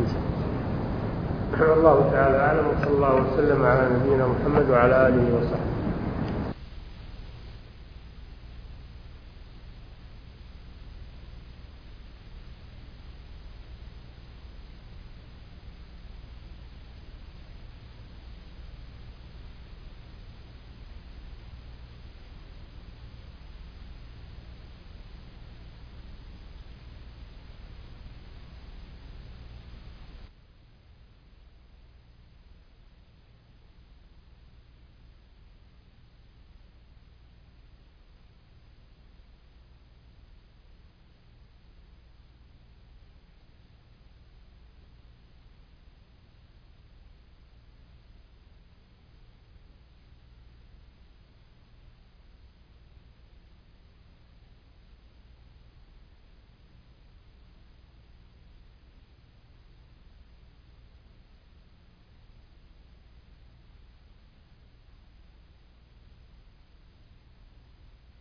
الله تعالى أعلم، وصلى الله وسلم على نبينا محمد وعلى آله وصحبه.